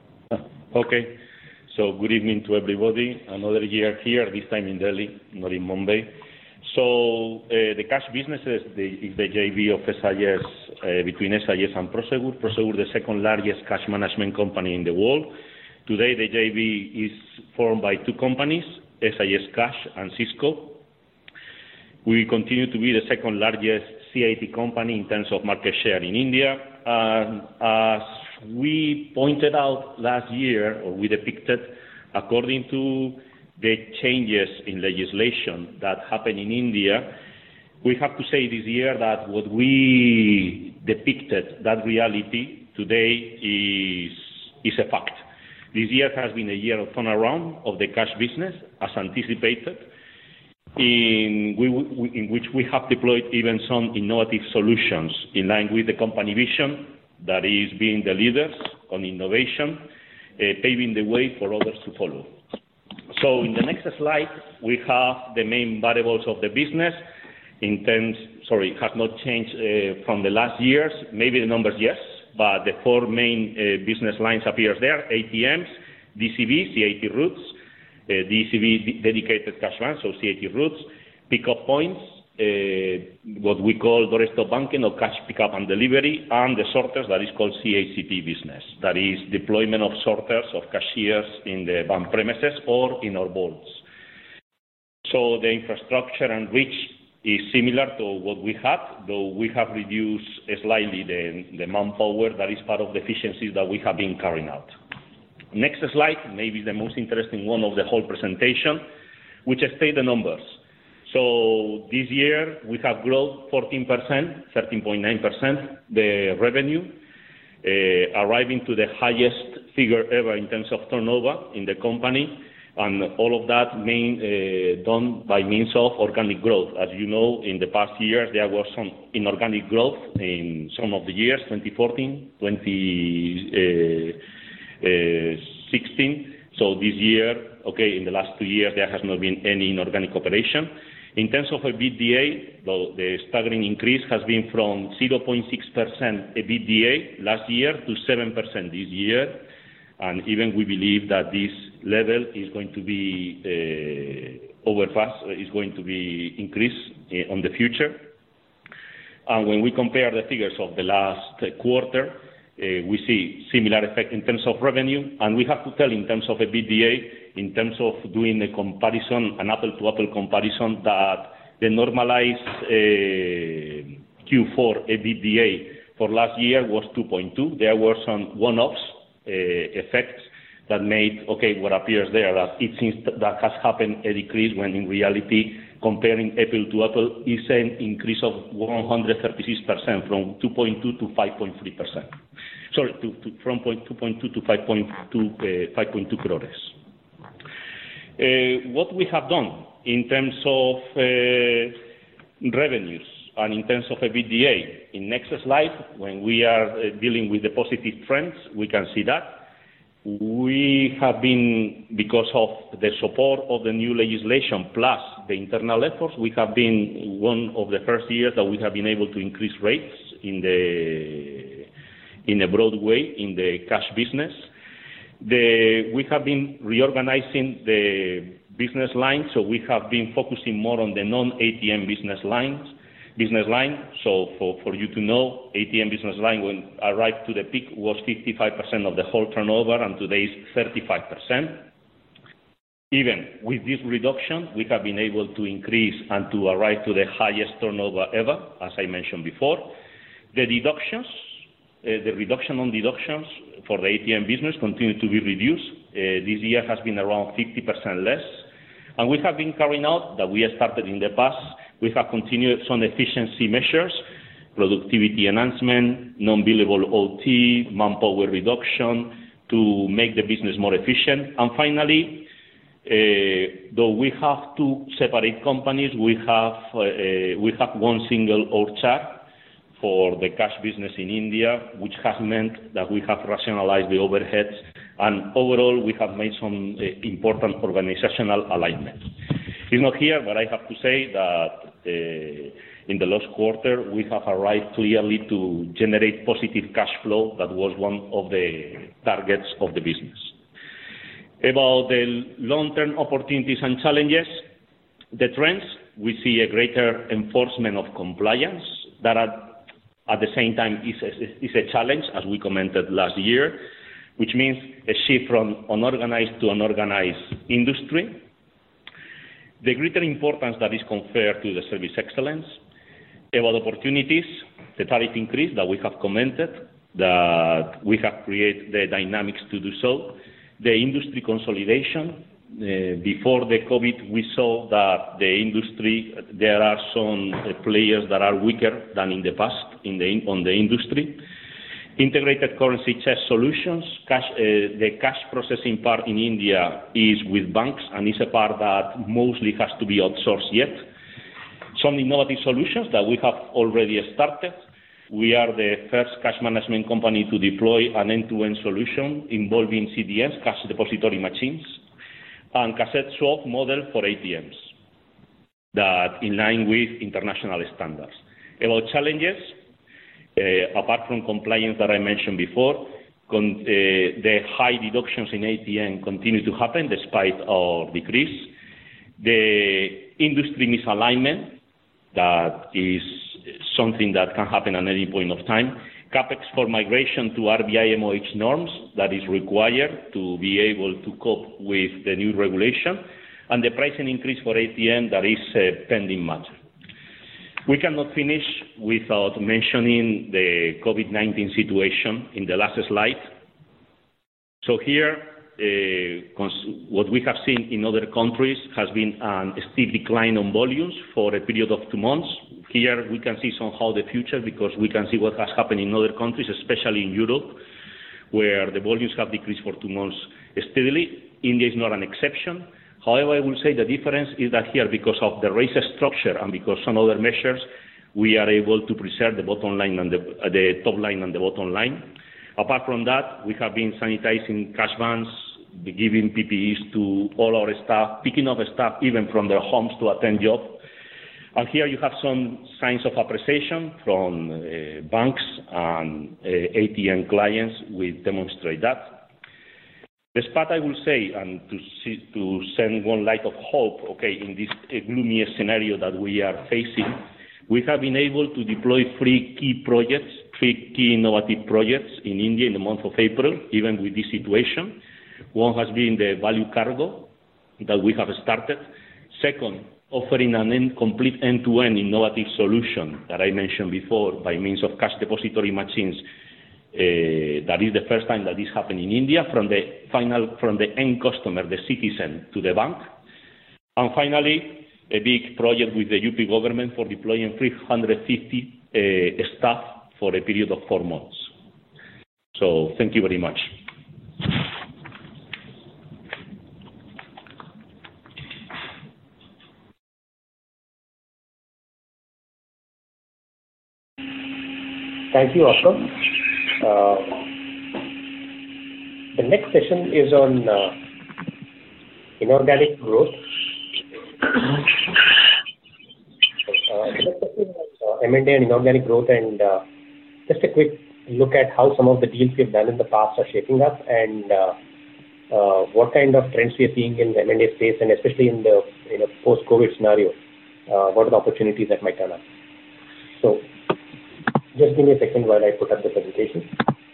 Okay. So good evening to everybody. Another year here, this time in Delhi, not in Mumbai. So uh, the cash business is the, is the J V of S I S uh, between S I S and Prosegur. Prosegur, the second largest cash management company in the world. Today, the J V is formed by two companies, S I S Cash and Cisco. We continue to be the second largest C I T company in terms of market share in India. Uh, as we pointed out last year, or we depicted, according to the changes in legislation that happened in India, we have to say this year that what we depicted, that reality today is, is a fact. This year has been a year of turnaround of the cash business, as anticipated, in, we, in which we have deployed even some innovative solutions in line with the company vision, that is being the leaders on innovation, uh, paving the way for others to follow. So in the next slide, we have the main variables of the business. In terms, sorry, it has not changed uh, from the last years. Maybe the numbers, yes, but the four main uh, business lines appears there: A T Ms, D C B, C I T routes, uh, D C B dedicated cash van, so C I T routes, pickup points, Uh, what we call doorstep banking or cash pickup and delivery, and the sorters, that is called C A C T business. That is deployment of sorters, of cashiers in the bank premises or in our vaults. So the infrastructure and reach is similar to what we had, though we have reduced slightly the, the manpower. That is part of the efficiencies that we have been carrying out. Next slide, maybe the most interesting one of the whole presentation, which state the numbers. So this year we have grown fourteen percent, thirteen point nine percent, the revenue, uh, arriving to the highest figure ever in terms of turnover in the company, and all of that main, uh, done by means of organic growth. As you know, in the past years there was some inorganic growth in some of the years, twenty fourteen, twenty sixteen. So this year, okay, in the last two years there has not been any inorganic operation. In terms of EBITDA, the, the staggering increase has been from zero point six percent EBITDA last year to seven percent this year, and even we believe that this level is going to be uh, over fast, is going to be increased uh, on the future. And when we compare the figures of the last quarter, uh, we see similar effect in terms of revenue, and we have to tell in terms of EBITDA, in terms of doing a comparison, an apple-to-apple comparison, that the normalized uh, Q four EBITDA for last year was two point two. There were some one-offs uh, effects that made, okay, what appears there, that it seems that has happened a decrease, when in reality, comparing apple to apple, is an increase of one hundred thirty-six percent, from two point two to five point three percent. Sorry, to, to, from two point two to five point two crores. Uh, what we have done in terms of uh, revenues and in terms of EBITDA, in next slide, when we are uh, dealing with the positive trends, we can see that. We have been, because of the support of the new legislation plus the internal efforts, we have been one of the first years that we have been able to increase rates in the in a broad way in the cash business. The, we have been reorganizing the business lines, so we have been focusing more on the non-A T M business lines, business line. So for, for you to know, A T M business line when arrived to the peak was fifty-five percent of the whole turnover, and today is thirty-five percent. Even with this reduction, we have been able to increase and to arrive to the highest turnover ever, as I mentioned before. The deductions, uh, the reduction on deductions for the A T M business continue to be reduced. Uh, this year has been around fifty percent less. And we have been carrying out, that we started in the past, we have continued some efficiency measures, productivity enhancement, non-billable O T, manpower reduction, to make the business more efficient. And finally, Uh, though we have two separate companies, we have uh, we have one single org chart for the cash business in India, which has meant that we have rationalized the overheads, and overall we have made some uh, important organizational alignment. It's not here, but I have to say that uh, in the last quarter we have arrived clearly to generate positive cash flow. That was one of the targets of the business. About the long-term opportunities and challenges, the trends, we see a greater enforcement of compliance that at, at the same time is a, is a challenge, as we commented last year, which means a shift from unorganized to unorganized industry. The greater importance that is conferred to the service excellence. About opportunities, the tariff increase that we have commented, that we have created the dynamics to do so. The industry consolidation. Uh, before the COVID, we saw that the industry, there are some uh, players that are weaker than in the past in the, on the industry. Integrated currency chest solutions. Cash, uh, the cash processing part in India is with banks, and is a part that mostly has to be outsourced yet. Some innovative solutions that we have already started. We are the first cash management company to deploy an end-to-end solution involving C D Ms, cash depository machines, and cassette swap model for A T Ms, that in line with international standards. About challenges, uh, apart from compliance that I mentioned before, con uh, the high deductions in A T M continue to happen despite our decrease. The industry misalignment, that is something that can happen at any point of time. CapEx for migration to R B I M O H norms that is required to be able to cope with the new regulation, and the pricing increase for A T M that is a pending matter. We cannot finish without mentioning the COVID nineteen situation in the last slide. So here, uh, what we have seen in other countries has been a steep decline on volumes for a period of two months. Here we can see somehow the future, because we can see what has happened in other countries, especially in Europe, where the volumes have decreased for two months steadily. India is not an exception. However, I will say the difference is that here, because of the race structure and because some other measures, we are able to preserve the bottom line and the, uh, the top line and the bottom line. Apart from that, we have been sanitizing cash vans, giving P P Es to all our staff, picking up staff even from their homes to attend job. And here you have some signs of appreciation from uh, banks and uh, A T M clients. We demonstrate that. Despite, I will say, and to, see, to send one light of hope, okay, in this uh, gloomy scenario that we are facing, we have been able to deploy three key projects, three key innovative projects in India in the month of April, even with this situation. One has been the value cargo that we have started. Second, offering an end, complete end-to-end innovative solution that I mentioned before by means of cash depository machines. Uh, that is the first time that this happened in India, from the final, from the end customer, the citizen, to the bank. And finally, a big project with the U P government for deploying three hundred fifty uh, staff for a period of four months. So thank you very much. Thank you, Oscar. Uh, the next session is on uh, inorganic growth. uh, the next session is uh, M and A and inorganic growth, and uh, just a quick look at how some of the deals we've done in the past are shaping up, and uh, uh, what kind of trends we are seeing in the M and A space, and especially in the in a post-COVID scenario, uh, what are the opportunities that might turn up. So just give me a second while I put up the presentation.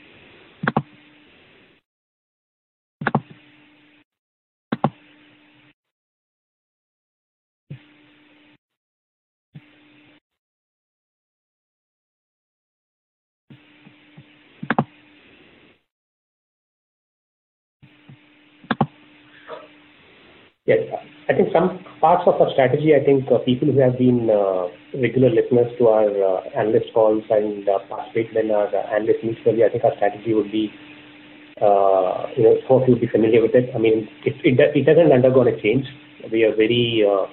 Yes, I think some parts of our strategy, I think uh, people who have been uh, regular listeners to our uh, analyst calls and uh, participated in our uh, analyst meets, I think our strategy would be, uh, you know, some of you would be familiar with it. I mean, it, it, it doesn't undergo a change. We are very, uh,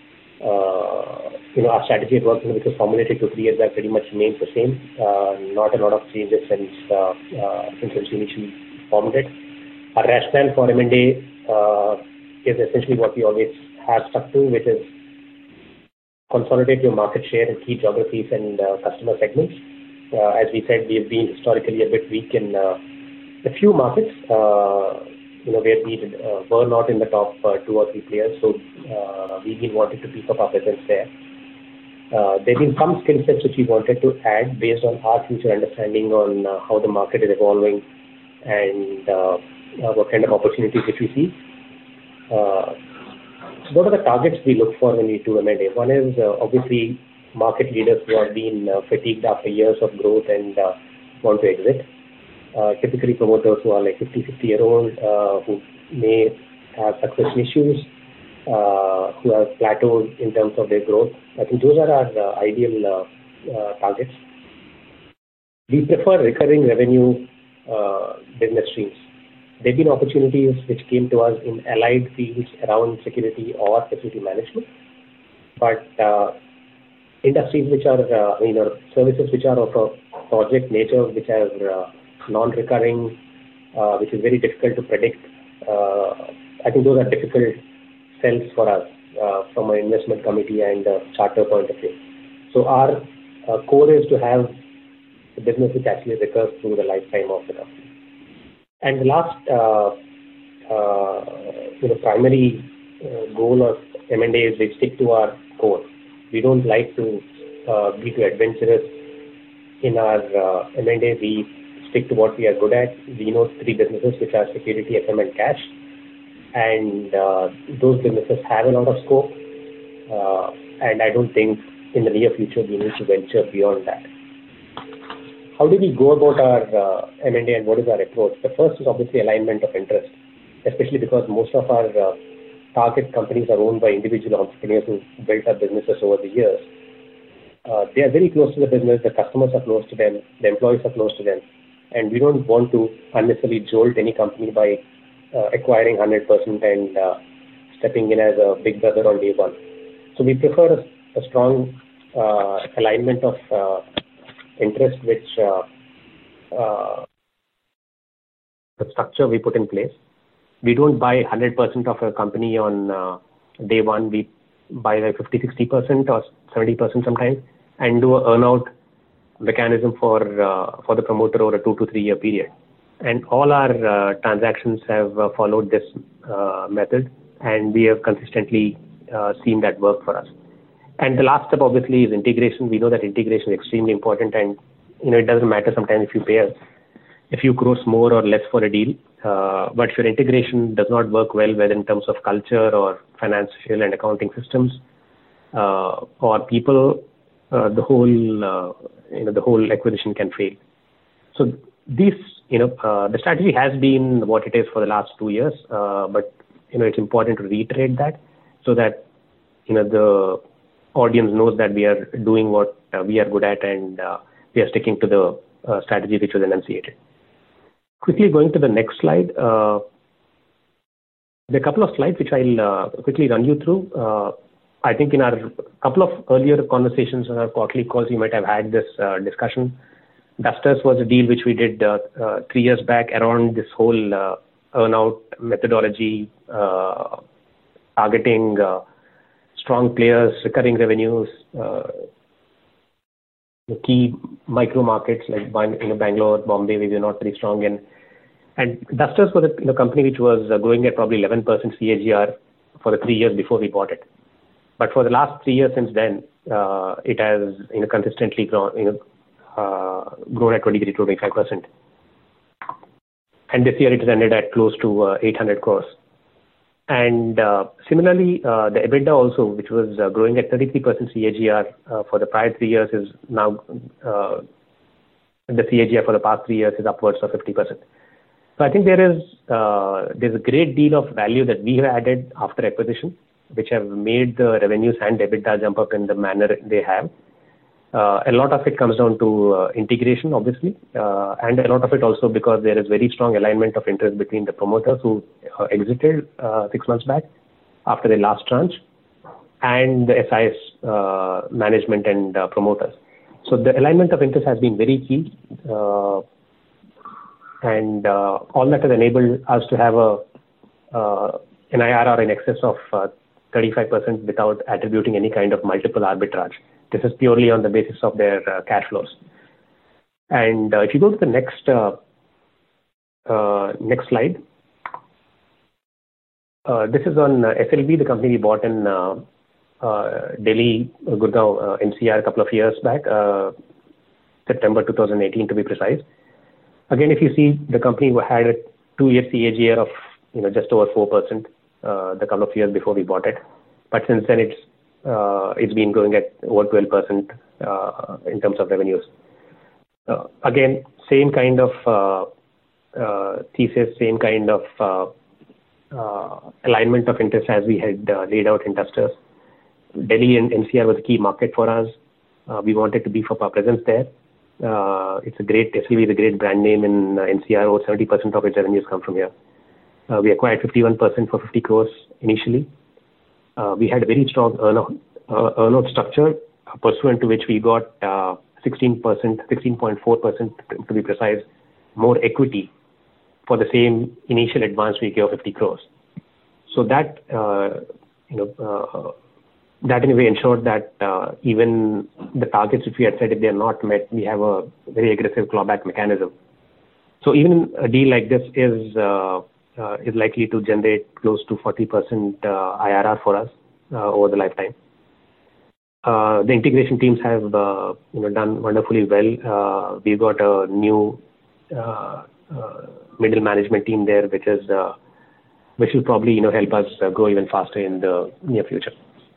uh, you know, our strategy at work, which was formulated two, three years back, pretty much remains the same. Uh, not a lot of changes since, uh, uh, since we initially formed it. Our rationale for M and A uh, is essentially what we always have stuck to, which is consolidate your market share in key geographies and uh, customer segments. Uh, as we said, we have been historically a bit weak in uh, a few markets, uh, you know, where we uh, were not in the top uh, two or three players. So uh, we've been wanting to beef up our presence there. Uh, there have been some skill sets which we wanted to add based on our future understanding on uh, how the market is evolving and uh, uh, what kind of opportunities which we see. Uh, what are the targets we look for when we do M and A? One is uh, obviously market leaders who have been uh, fatigued after years of growth and uh, want to exit. Uh, typically promoters who are like fifty, sixty year old, uh, who may have succession issues, uh, who have plateaued in terms of their growth. I think those are our uh, ideal uh, uh, targets. We prefer recurring revenue uh, business streams. There have been opportunities which came to us in allied fields around security or facility management, but uh, industries which are, uh, you know, services which are of a project nature, which are uh, non-recurring, uh, which is very difficult to predict. Uh, I think those are difficult sells for us uh, from an investment committee and uh, charter point of view. So our uh, core is to have the business which actually recurs through the lifetime of the company. And the last, uh, uh, you know, primary uh, goal of M and A is we stick to our core. We don't like to uh, be too adventurous in our uh, M and A. We stick to what we are good at. We know three businesses which are security, F M, and cash, and uh, those businesses have a lot of scope. Uh, and I don't think in the near future we need to venture beyond that. How do we go about our uh, M and A and what is our approach? The first is obviously alignment of interest, especially because most of our uh, target companies are owned by individual entrepreneurs who built up businesses over the years. Uh, they are very close to the business, the customers are close to them, the employees are close to them, and we don't want to unnecessarily jolt any company by uh, acquiring one hundred percent and uh, stepping in as a big brother on day one. So we prefer a, a strong uh, alignment of uh, interest, which uh, uh, the structure we put in place. We don't buy one hundred percent of a company on uh, day one. We buy like fifty, sixty percent or seventy percent sometimes and do an earn-out mechanism for uh, for the promoter over a two to three year period. And all our uh, transactions have uh, followed this uh, method, and we have consistently uh, seen that work for us. And the last step obviously is integration. We know that integration is extremely important, and you know it doesn't matter sometimes if you pay a, a few crores more or less for a deal, uh, but if your integration does not work well, whether in terms of culture or financial and accounting systems uh, or people, uh, the whole uh, you know the whole acquisition can fail. So this you know uh, the strategy has been what it is for the last two years, uh, but you know it's important to reiterate that so that you know the audience knows that we are doing what uh, we are good at, and uh, we are sticking to the uh, strategy which was enunciated. Quickly going to the next slide. Uh, there are a couple of slides which I'll uh, quickly run you through. Uh, I think in our couple of earlier conversations on our quarterly calls, you might have had this uh, discussion. Dusters was a deal which we did uh, uh, three years back around this whole uh, earn-out methodology, uh, targeting uh, strong players, recurring revenues, uh, the key micro markets like you know, Bangalore, Bombay, where we're not very strong in, And Dusters was a you know, company which was uh, growing at probably eleven percent C A G R for the three years before we bought it. But for the last three years since then, uh, it has you know consistently grown you know uh, grown at twenty-three to twenty-five percent. And this year it has ended at close to uh, eight hundred crores. And uh, similarly, uh, the EBITDA also, which was uh, growing at thirty-three percent C A G R uh, for the prior three years, is now uh, the C A G R for the past three years is upwards of fifty percent. So I think there is uh, there's a great deal of value that we have added after acquisition, which have made the revenues and EBITDA jump up in the manner they have. Uh, a lot of it comes down to uh, integration, obviously, uh, and a lot of it also because there is very strong alignment of interest between the promoters who uh, exited uh, six months back after their last tranche and the S I S uh, management and uh, promoters. So the alignment of interest has been very key, uh, and uh, all that has enabled us to have a uh, an I R R in excess of uh, thirty-five percent without attributing any kind of multiple arbitrage. This is purely on the basis of their uh, cash flows. And uh, if you go to the next uh, uh, next slide, uh, this is on uh, S L B, the company we bought in uh, uh, Delhi, Gurgaon, uh, N C R a couple of years back, uh, September two thousand eighteen to be precise. Again, if you see, the company had a two-year C A G R of you know just over four percent uh, the couple of years before we bought it, but since then it's Uh, it's been growing at over twelve percent uh, in terms of revenues. Uh, again, same kind of uh, uh, thesis, same kind of uh, uh, alignment of interest as we had uh, laid out in Dusters. Delhi and N C R was a key market for us. Uh, we wanted to beef up our presence there. Uh, it's a great, S L B is a great brand name in uh, N C R. Over seventy percent of its revenues come from here. Uh, we acquired fifty-one percent for fifty crores initially. Uh, we had a very strong earnout, uh, earnout structure, uh, pursuant to which we got uh, sixteen percent, sixteen point four percent to be precise, more equity for the same initial advance we gave of fifty crores. So that, uh, you know, uh, that in a way ensured that uh, even the targets which we had set, if they are not met, we have a very aggressive clawback mechanism. So even a deal like this is uh, Uh, is likely to generate close to forty percent uh, I R R for us uh, over the lifetime. Uh, the integration teams have uh, you know done wonderfully well. Uh, we've got a new uh, uh, middle management team there, which is uh, which will probably you know help us uh, grow even faster in the near future.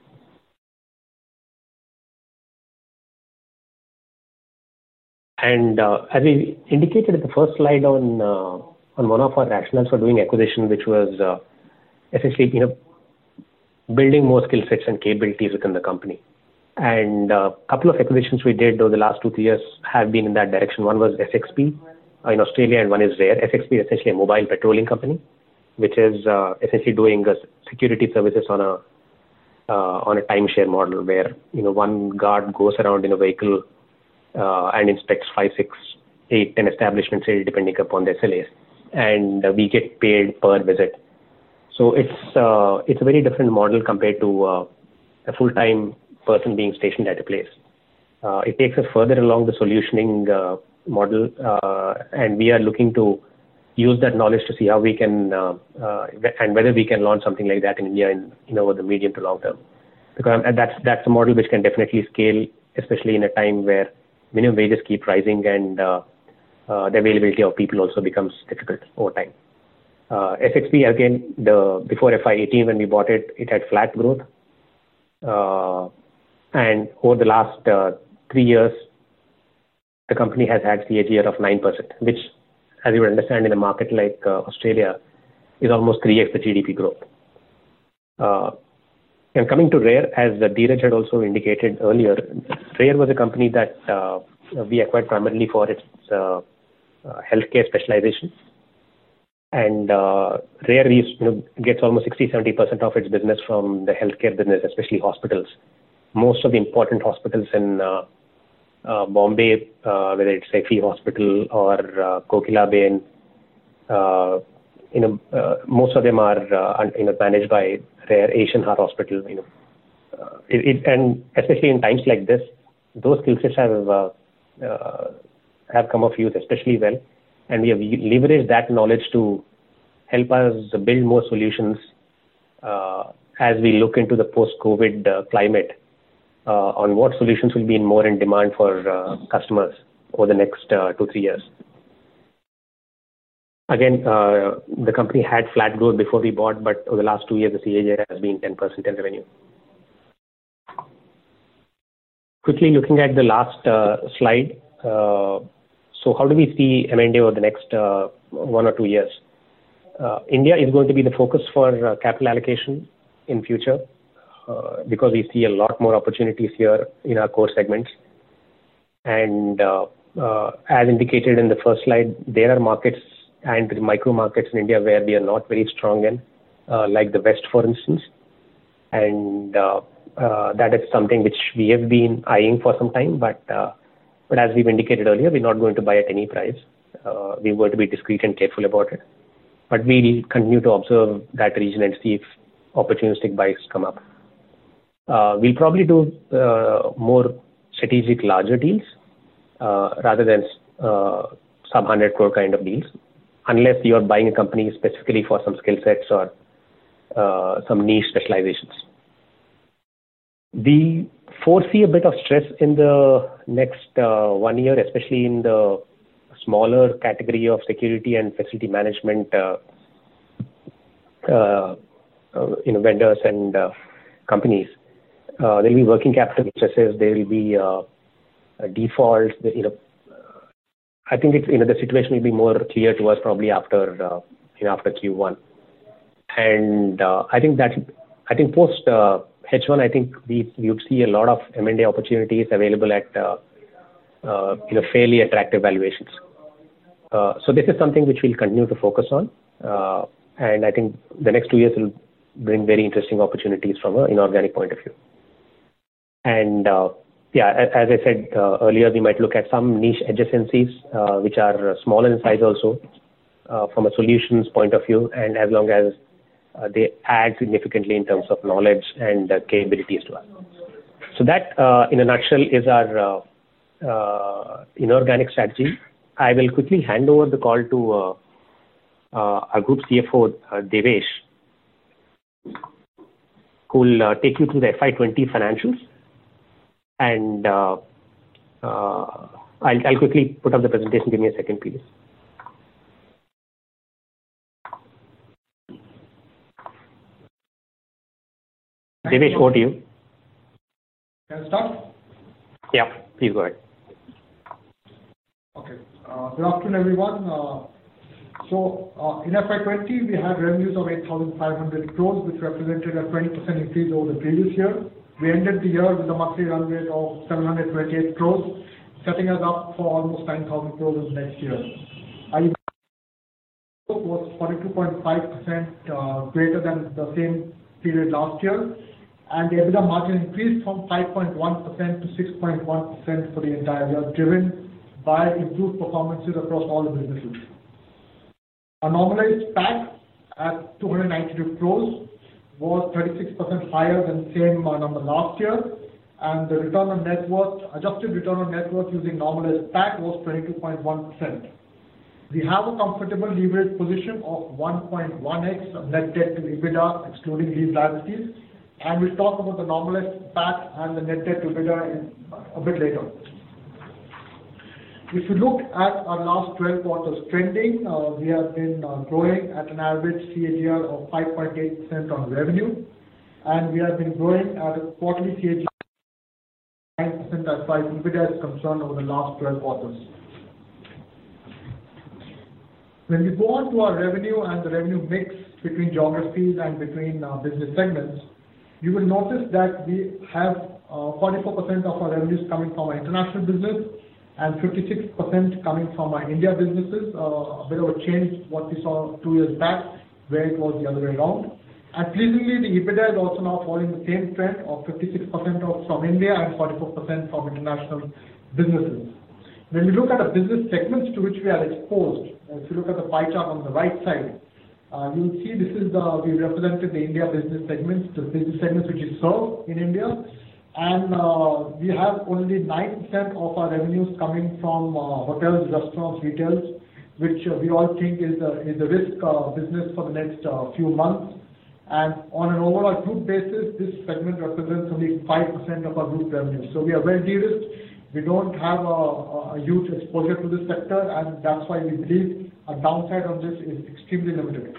And uh, as we indicated in the first slide on. Uh, on one of our rationales for doing acquisition, which was uh, essentially, you know, building more skill sets and capabilities within the company. And a uh, couple of acquisitions we did over the last two, three years have been in that direction. One was S X P uh, in Australia, and one is Rare. S X P is essentially a mobile patrolling company, which is uh, essentially doing uh, security services on a uh, on a timeshare model where, you know, one guard goes around in a vehicle uh, and inspects five, six, eight, ten establishments, depending upon the S L As. And uh, we get paid per visit. So it's uh, it's a very different model compared to uh, a full-time person being stationed at a place. Uh, it takes us further along the solutioning uh, model, uh, and we are looking to use that knowledge to see how we can uh, uh, and whether we can launch something like that in India in you know over the medium to long term. Because that's that's a model which can definitely scale, especially in a time where minimum wages keep rising and uh, Uh, the availability of people also becomes difficult over time. Uh, S X P, again, the before F Y eighteen when we bought it, it had flat growth. Uh, and over the last uh, three years, the company has had C A G R of nine percent, which, as you would understand, in a market like uh, Australia, is almost three x the G D P growth. Uh, and coming to Rare, as uh, Dheeraj had also indicated earlier, Rare was a company that uh, we acquired primarily for its uh, uh, healthcare specialization. And uh, Rare is, you know, gets almost sixty to seventy percent of its business from the healthcare business, especially hospitals. Most of the important hospitals in uh, uh, Bombay, uh, whether it's Sefi Hospital or uh, Kokilaben, uh, you know, uh, most of them are uh, you know managed by Rare. Asian Heart Hospital, you know, uh, it, it, and especially in times like this, those skill sets have uh, uh, have come of use especially well. and we have leveraged that knowledge to help us build more solutions uh, as we look into the post-COVID uh, climate uh, on what solutions will be in more in demand for uh, customers over the next uh, two, three years. Again, uh, the company had flat growth before we bought, but over the last two years, the C A G R has been ten percent in revenue. Quickly looking at the last uh, slide. Uh, so how do we see M and A over the next uh, one or two years? Uh, India is going to be the focus for uh, capital allocation in future uh, because we see a lot more opportunities here in our core segments. And uh, uh, as indicated in the first slide, there are markets and micro markets in India where we are not very strong in, uh, like the West, for instance. And uh, uh, that is something which we have been eyeing for some time, but uh, but as we've indicated earlier, we're not going to buy at any price. Uh, we're going to be discreet and careful about it. But we'll continue to observe that region and see if opportunistic buys come up. Uh, we'll probably do uh, more strategic, larger deals uh, rather than uh, sub one hundred crore kind of deals, unless you're buying a company specifically for some skill sets or uh, some niche specializations. We foresee a bit of stress in the next uh, one year, especially in the smaller category of security and facility management uh, uh, uh, you know, vendors and uh, companies. Uh, there will be working capital stresses. There will be uh, defaults. You know, I think it's, you know, the situation will be more clear to us probably after uh, you know, after Q one. And uh, I think that I think post uh, H one, I think we we would see a lot of M and A opportunities available at uh, uh, you know, fairly attractive valuations. Uh, so this is something which we'll continue to focus on, uh, and I think the next two years will bring very interesting opportunities from an inorganic point of view. And uh, yeah, as I said uh, earlier, we might look at some niche adjacencies uh, which are smaller in size also uh, from a solutions point of view, and as long as uh, they add significantly in terms of knowledge and uh, capabilities to us. So that, uh, in a nutshell, is our uh, uh, inorganic strategy. I will quickly hand over the call to uh, uh, our group C F O, uh, Devesh, who will uh, take you through the F Y twenty financials. And uh, uh, I'll, I'll quickly put up the presentation. Give me a second, please. Devesh, over to you. Can I start? Yeah, please go ahead. Okay. Uh, good afternoon, everyone. Uh, so, uh, in F Y twenty, we had revenues of eight thousand five hundred crores, which represented a twenty percent increase over the previous year. We ended the year with a monthly run rate of seven hundred twenty-eight crores, setting us up for almost nine thousand crores next year. Our growth was forty-two point five percent uh, greater than the same period last year, and the EBITDA margin increased from five point one percent to six point one percent for the entire year, driven by improved performances across all the businesses. Our normalized P A T at two hundred ninety-two crores was thirty-six percent higher than the same uh, number last year, and the return on net worth, adjusted return on net worth using normalized P A T was twenty-two point one percent. We have a comfortable leverage position of one point one x net debt to EBITDA excluding lease liabilities, and we'll talk about the normalized P A T and the net debt to EBITDA in, a bit later. If you look at our last twelve quarters trending, uh, we have been uh, growing at an average C A G R of five point eight percent on revenue, and we have been growing at a quarterly C A G R of nine percent as far as EBITDA is concerned over the last twelve quarters. When we go on to our revenue and the revenue mix between geographies and between uh, business segments, you will notice that we have uh, forty-four percent of our revenues coming from our international business and fifty-six percent coming from our India businesses, uh, a bit of a change what we saw two years back, where it was the other way around. And pleasingly, the EBITDA is also now following the same trend of fifty-six percent of from India and forty-four percent from international businesses. When we look at the business segments to which we are exposed, if you look at the pie chart on the right side, uh, you will see this is the, we represented the India business segments, the business segments which is served in India. And uh, we have only nine percent of our revenues coming from uh, hotels, restaurants, retails, which uh, we all think is a, is a risk uh, business for the next uh, few months. And on an overall group basis, this segment represents only five percent of our group revenue. So we are well de-risked. We don't have a, a huge exposure to this sector, and that's why we believe a downside on this is extremely limited.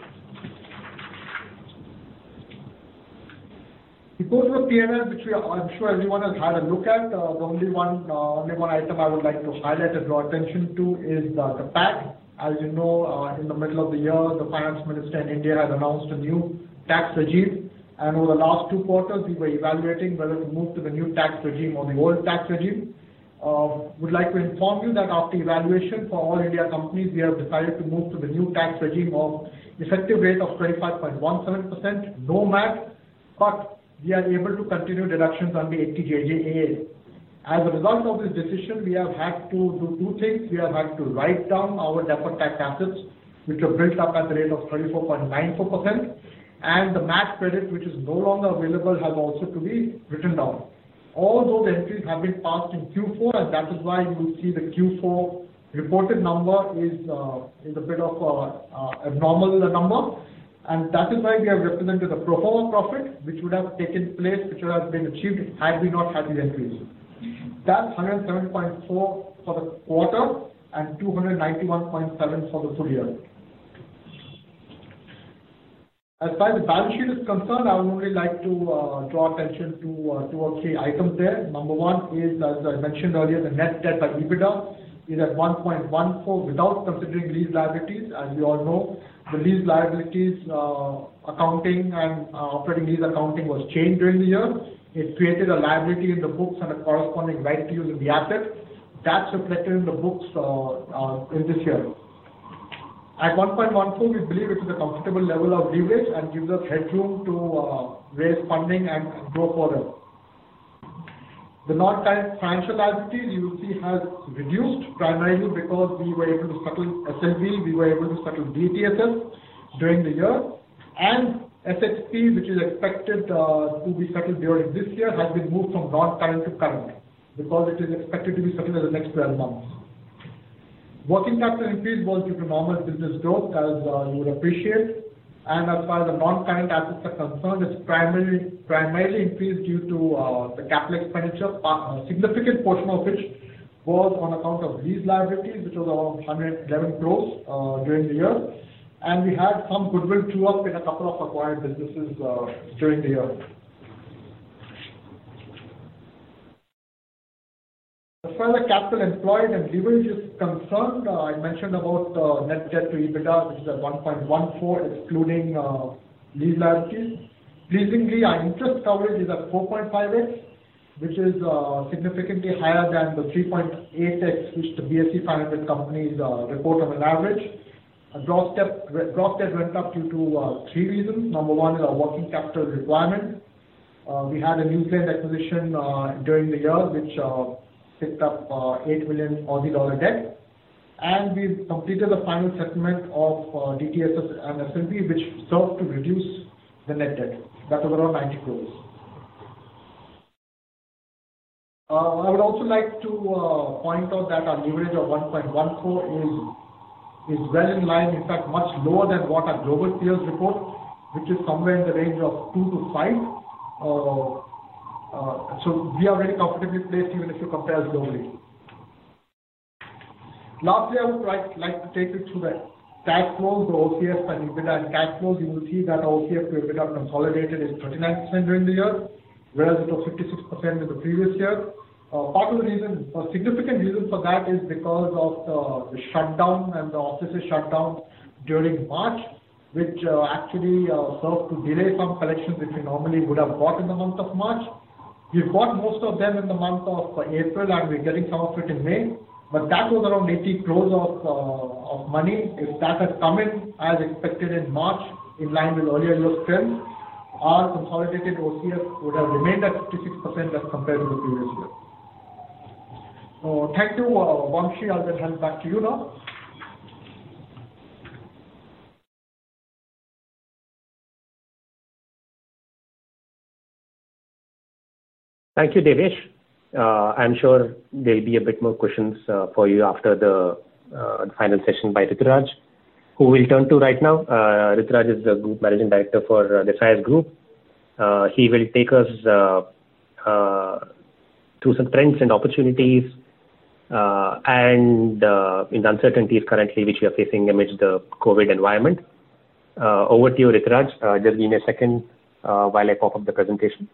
We go to the P and L, which we are, I'm sure everyone has had a look at. Uh, the only one, uh, only one item I would like to highlight and draw attention to is uh, the P A T. As you know, uh, in the middle of the year, the Finance Minister in India has announced a new tax regime, and over the last two quarters, we were evaluating whether to move to the new tax regime or the old tax regime. Uh, would like to inform you that after evaluation for all India companies, we have decided to move to the new tax regime of effective rate of twenty-five point one seven percent, no M A T, but we are able to continue deductions under eighty J J A A. As a result of this decision, we have had to do two things. We have had to write down our deferred tax assets, which were built up at the rate of thirty-four point nine four percent, and the M A T credit, which is no longer available, has also to be written down. All those entries have been passed in Q four, and that is why you will see the Q four reported number is uh, is a bit of a uh, abnormal number. And that is why we have represented the pro forma profit, which would have taken place, which would have been achieved had we not had these entries. That's one hundred seven point four for the quarter and two hundred ninety-one point seven for the full year. As far as the balance sheet is concerned, I would only like to uh, draw attention to uh, two or three items there. Number one is, as I mentioned earlier, the net debt by EBITDA is at one point one four without considering lease liabilities. As we all know, the lease liabilities uh, accounting and uh, operating lease accounting was changed during the year. It created a liability in the books and a corresponding right to use in the asset. That's reflected in the books uh, uh, in this year. At one point one four, we believe it is a comfortable level of leverage and gives us headroom to uh, raise funding and grow further. The non-current financial liabilities, you will see, has reduced primarily because we were able to settle S L V, we were able to settle D T S S during the year, and S X P, which is expected uh, to be settled during this year, has been moved from non-current to current because it is expected to be settled in the next twelve months. Working capital increase was due to normal business growth, as uh, you would appreciate. And as far as the non-current assets are concerned, it's primarily primarily increased due to uh, the capital expenditure, a significant portion of which was on account of lease liabilities, which was around one hundred eleven crores uh, during the year. And we had some goodwill true up in a couple of acquired businesses uh, during the year. As far as the capital employed and leverage is concerned, uh, I mentioned about uh, net debt to EBITDA, which is at one point one four, excluding uh, lease liabilities. Pleasingly, our interest coverage is at four point five x, which is uh, significantly higher than the three point eight x, which the B S E five hundred companies uh, report on an average. A gross debt, gross debt went up due to uh, three reasons. Number one is our working capital requirement. Uh, we had a New Zealand acquisition uh, during the year, which uh, picked up uh, eight million Aussie dollar debt, and we completed the final settlement of uh, D T S S and S L V, which served to reduce the net debt. That was around ninety crores. Uh, I would also like to uh, point out that our leverage of one point one four is is well in line, in fact much lower than what our global peers report, which is somewhere in the range of two to five. Uh, Uh, so we are very comfortably placed even if you compare us globally. Lastly, I would like, like to take you through the cash flows, the O C F and EBITDA and cash flows. You will see that our O C F to EBITDA consolidated is thirty-nine percent during the year, whereas it was fifty-six percent in the previous year. Uh, part of the reason, a significant reason for that is because of the, the shutdown and the offices shut down during March, which uh, actually uh, served to delay some collections which we normally would have got in the month of March. We've got most of them in the month of uh, April, and we're getting some of it in May. But that was around eighty crores of, uh, of money. If that had come in as expected in March, in line with earlier year's trends, our consolidated O C F would have remained at fifty-six percent as compared to the previous year. So thank you, uh, Vamshi. I'll then hand back to you now. Thank you, Devesh. Uh, I'm sure there'll be a bit more questions uh, for you after the uh, the final session by Rituraj, who we'll turn to right now. Uh, Rituraj is the Group Managing Director for uh, the S I S Group. Uh, he will take us uh, uh, through some trends and opportunities uh, and uh, in the uncertainties currently which we are facing amidst the COVID environment. Uh, over to you, Rituraj. Uh, just give me a second uh, while I pop up the presentation.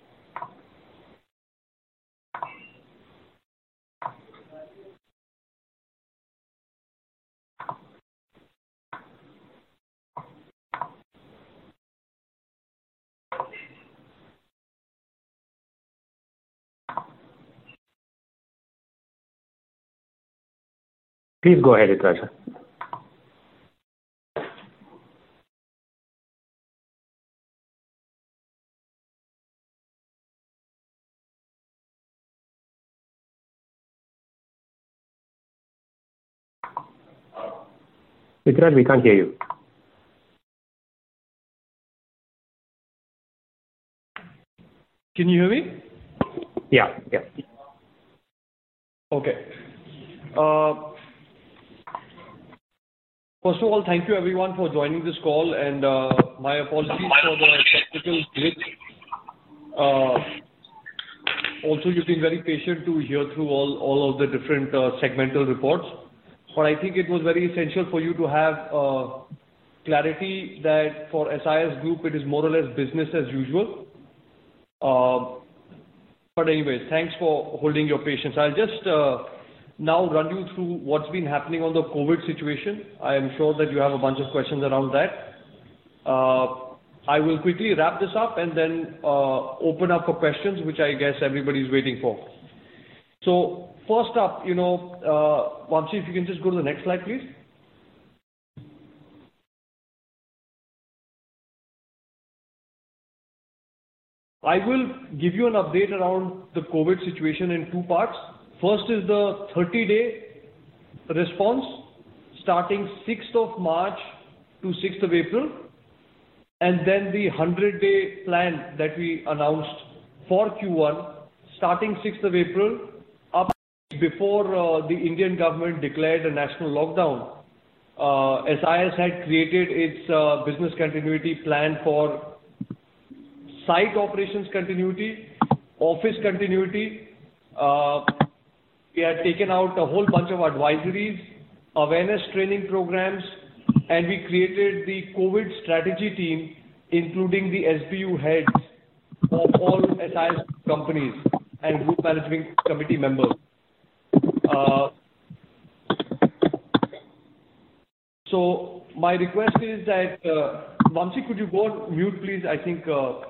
Please go ahead, Rituraj. Rituraj, we can't hear you. Can you hear me? Yeah, yeah. Okay. Uh, First of all, thank you everyone for joining this call, and uh, my apologies for the technical glitch. Uh, also, you've been very patient to hear through all, all of the different uh, segmental reports. But I think it was very essential for you to have uh, clarity that for S I S Group, it is more or less business as usual. Uh, but anyways, thanks for holding your patience. I'll just uh, now run you through what's been happening on the COVID situation. I am sure that you have a bunch of questions around that. Uh, I will quickly wrap this up and then uh, open up for questions, which I guess everybody's waiting for. So first up, you know, uh, Vamsi, if you can just go to the next slide, please. I will give you an update around the COVID situation in two parts. First is the thirty-day response starting sixth of March to sixth of April, and then the one hundred day plan that we announced for Q one starting sixth of April up before uh, the Indian government declared a national lockdown. Uh, S I S had created its uh, business continuity plan for site operations continuity, office continuity. Uh, We had taken out a whole bunch of advisories, awareness training programs, and we created the COVID strategy team, including the S B U heads of all S I S companies and group management committee members. Uh, so my request is that, uh, Vamsi, could you go on mute, please? I think. Uh,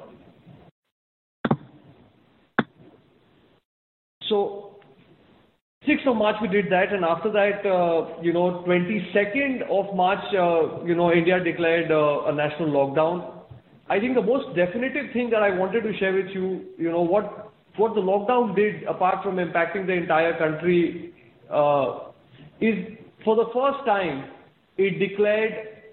so. sixth of March we did that, and after that, uh, you know, twenty-second of March, uh, you know, India declared uh, a national lockdown. I think the most definitive thing that I wanted to share with you, you know, what what the lockdown did, apart from impacting the entire country, uh, is for the first time, it declared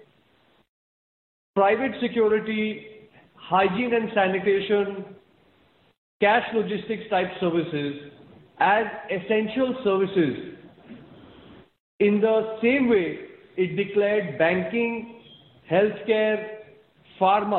private security, hygiene and sanitation, cash logistics type services as essential services. In the same way, it declared banking, healthcare, pharma,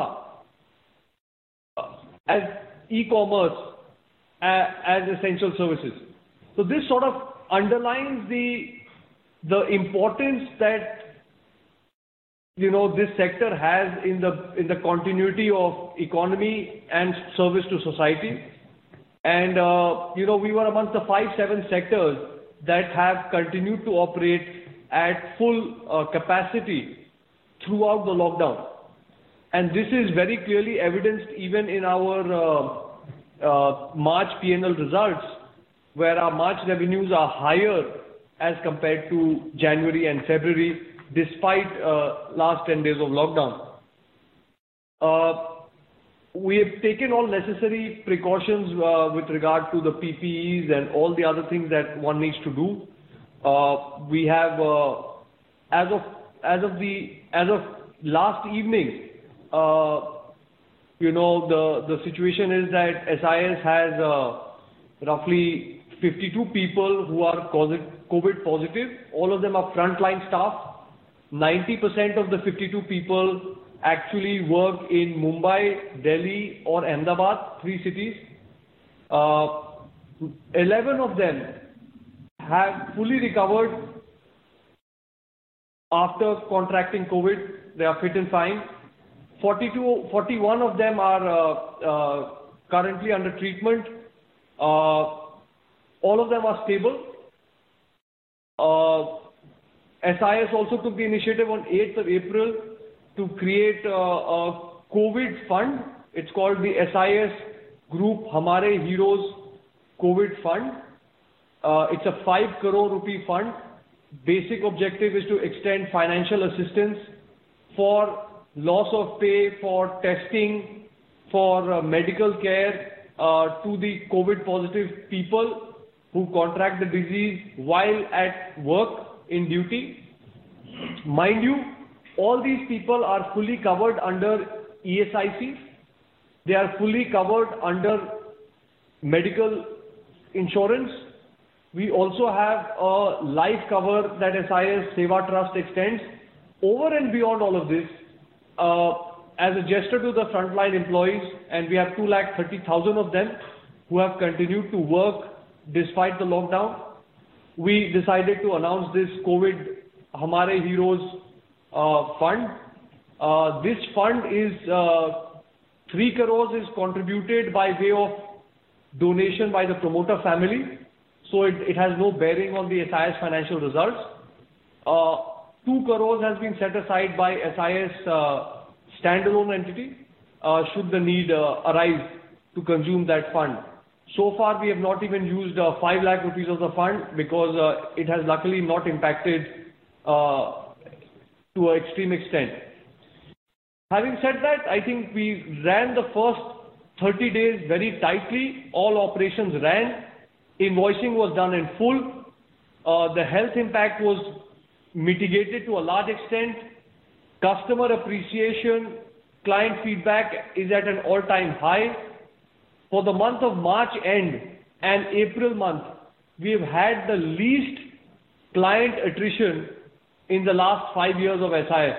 as e-commerce uh, as essential services. So this sort of underlines the the importance that, you know, this sector has in the in the continuity of economy and service to society. And, uh, you know, we were amongst the five, seven sectors that have continued to operate at full uh, capacity throughout the lockdown. And this is very clearly evidenced even in our uh, uh, March P and L results, where our March revenues are higher as compared to January and February, despite uh, last ten days of lockdown. Uh, We have taken all necessary precautions uh, with regard to the P P Es and all the other things that one needs to do. Uh, we have, uh, as of as of the as of last evening, uh, you know, the the situation is that S I S has uh, roughly fifty-two people who are COVID positive. All of them are frontline staff. ninety percent of the fifty-two people actually work in Mumbai, Delhi or Ahmedabad, three cities. Uh, eleven of them have fully recovered after contracting COVID. They are fit and fine. forty-two, forty-one of them are uh, uh, currently under treatment. Uh, all of them are stable. Uh, S I S also took the initiative on eighth of April to create a, a COVID fund. It's called the S I S Group Hamare Heroes COVID Fund. Uh, it's a five crore rupee fund. Basic objective is to extend financial assistance for loss of pay, for testing, for uh, medical care uh, to the COVID positive people who contract the disease while at work in duty. Mind you, all these people are fully covered under E S I C. They are fully covered under medical insurance. We also have a life cover that S I S Seva Trust extends. Over and beyond all of this, uh, as a gesture to the frontline employees, and we have two lakh thirty thousand of them who have continued to work despite the lockdown, we decided to announce this COVID Hamare Heroes uh, fund. Uh, this fund is uh, three crores is contributed by way of donation by the promoter family. So it, it has no bearing on the S I S financial results. Uh, two crores has been set aside by S I S uh, standalone entity uh, should the need uh, arise to consume that fund. So far we have not even used uh, five lakh rupees of the fund because uh, it has luckily not impacted uh, to an extreme extent. Having said that, I think we ran the first thirty days very tightly. All operations ran. Invoicing was done in full. Uh, the health impact was mitigated to a large extent. Customer appreciation, client feedback is at an all-time high. For the month of March end and April month, we have had the least client attrition in the last five years of S I S.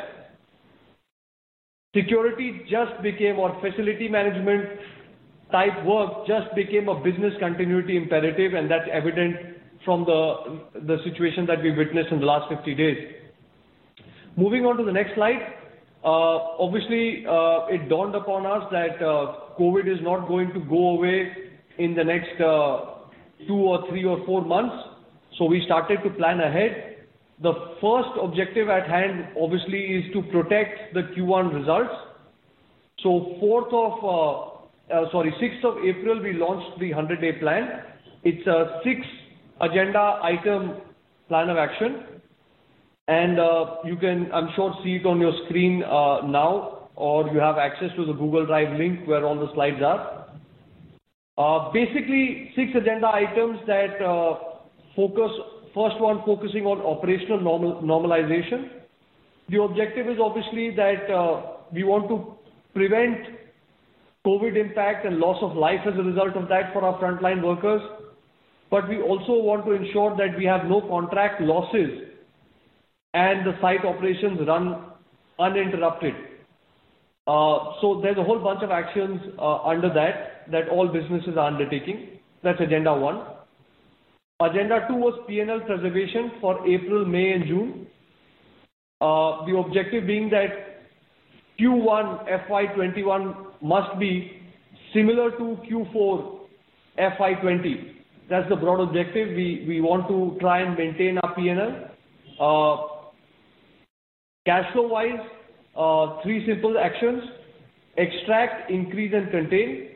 Security just became, or facility management type work just became a business continuity imperative, and that's evident from the, the situation that we witnessed in the last fifty days. Moving on to the next slide. Uh, obviously, uh, it dawned upon us that uh, COVID is not going to go away in the next uh, two or three or four months. So we started to plan ahead. The first objective at hand, obviously, is to protect the Q one results. So fourth of, uh, uh, sorry, sixth of April, we launched the hundred day plan. It's a six agenda item plan of action. And uh, you can, I'm sure, see it on your screen uh, now, or you have access to the Google Drive link where all the slides are. Uh, basically, six agenda items that uh, focus, first one focusing on operational normal, normalization. The objective is obviously that uh, we want to prevent COVID impact and loss of life as a result of that for our frontline workers. But we also want to ensure that we have no contract losses and the site operations run uninterrupted. Uh, so there's a whole bunch of actions uh, under that, that all businesses are undertaking. That's agenda one. Agenda two was P and L preservation for April, May and June. Uh, the objective being that Q one F Y twenty-one must be similar to Q four F Y twenty. That's the broad objective. We, we want to try and maintain our P and L. Uh, Cash flow wise, uh, three simple actions: extract, increase and contain.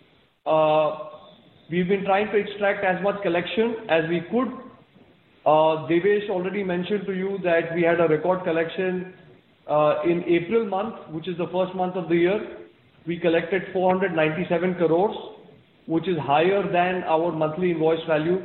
Uh, we've been trying to extract as much collection as we could. Uh, Devesh already mentioned to you that we had a record collection uh, in April month, which is the first month of the year. We collected four hundred ninety-seven crores, which is higher than our monthly invoice value.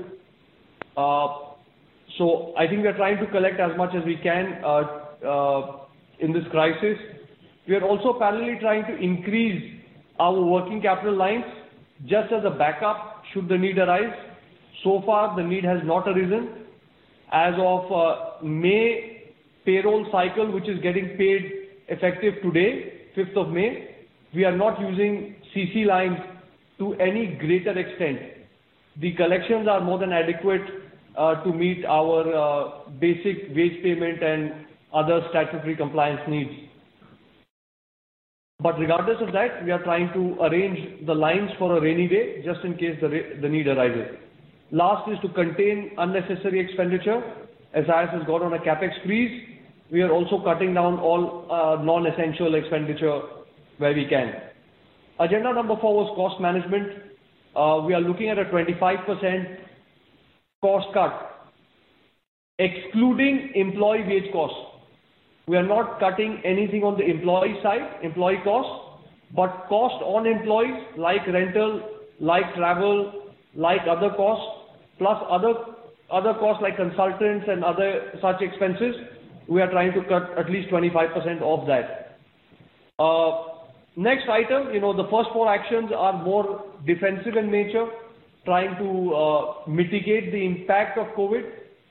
Uh, so I think we are trying to collect as much as we can uh, Uh, in this crisis. We are also parallelly trying to increase our working capital lines just as a backup should the need arise. So far, the need has not arisen. As of uh, May payroll cycle, which is getting paid effective today, fifth of May, we are not using C C lines to any greater extent. The collections are more than adequate uh, to meet our uh, basic wage payment and other statutory compliance needs. But regardless of that, we are trying to arrange the lines for a rainy day, just in case the, the need arises. Last is to contain unnecessary expenditure. S I S has got on a capex freeze. We are also cutting down all uh, non-essential expenditure where we can. Agenda number four was cost management. Uh, we are looking at a twenty-five percent cost cut, excluding employee wage costs. We are not cutting anything on the employee side, employee costs, but cost on employees like rental, like travel, like other costs, plus other other costs like consultants and other such expenses. We are trying to cut at least twenty-five percent of that. Uh, next item, you know, the first four actions are more defensive in nature, trying to uh, mitigate the impact of COVID.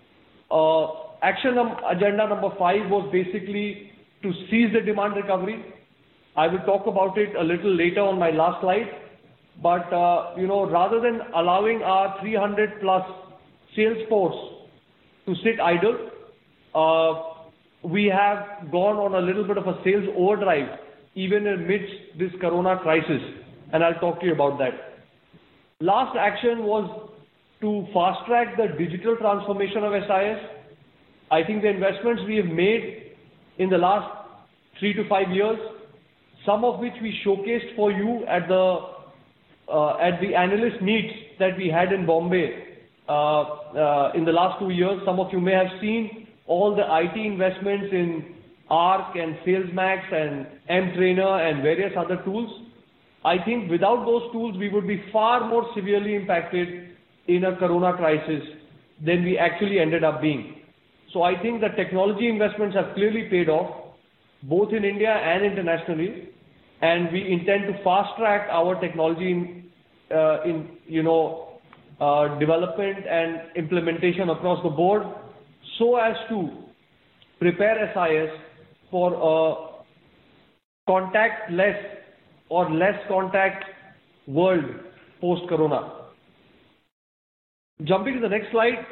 Uh, action num- agenda number five was basically to seize the demand recovery. I will talk about it a little later on my last slide. But, uh, you know, rather than allowing our three hundred plus sales force to sit idle, uh, we have gone on a little bit of a sales overdrive, even amidst this corona crisis. And I'll talk to you about that. Last action was to fast track the digital transformation of S I S. I think the investments we have made in the last three to five years, some of which we showcased for you at the uh, at the analyst meets that we had in Bombay uh, uh, in the last two years. Some of you may have seen all the I T investments in Arc and SalesMax and M-Trainer and various other tools. I think without those tools, we would be far more severely impacted in a corona crisis than we actually ended up being. So I think the technology investments have clearly paid off, both in India and internationally, and we intend to fast track our technology in, uh, in you know, uh, development and implementation across the board, so as to prepare S I S for a contact-less or less contact world post-corona. Jumping to the next slide.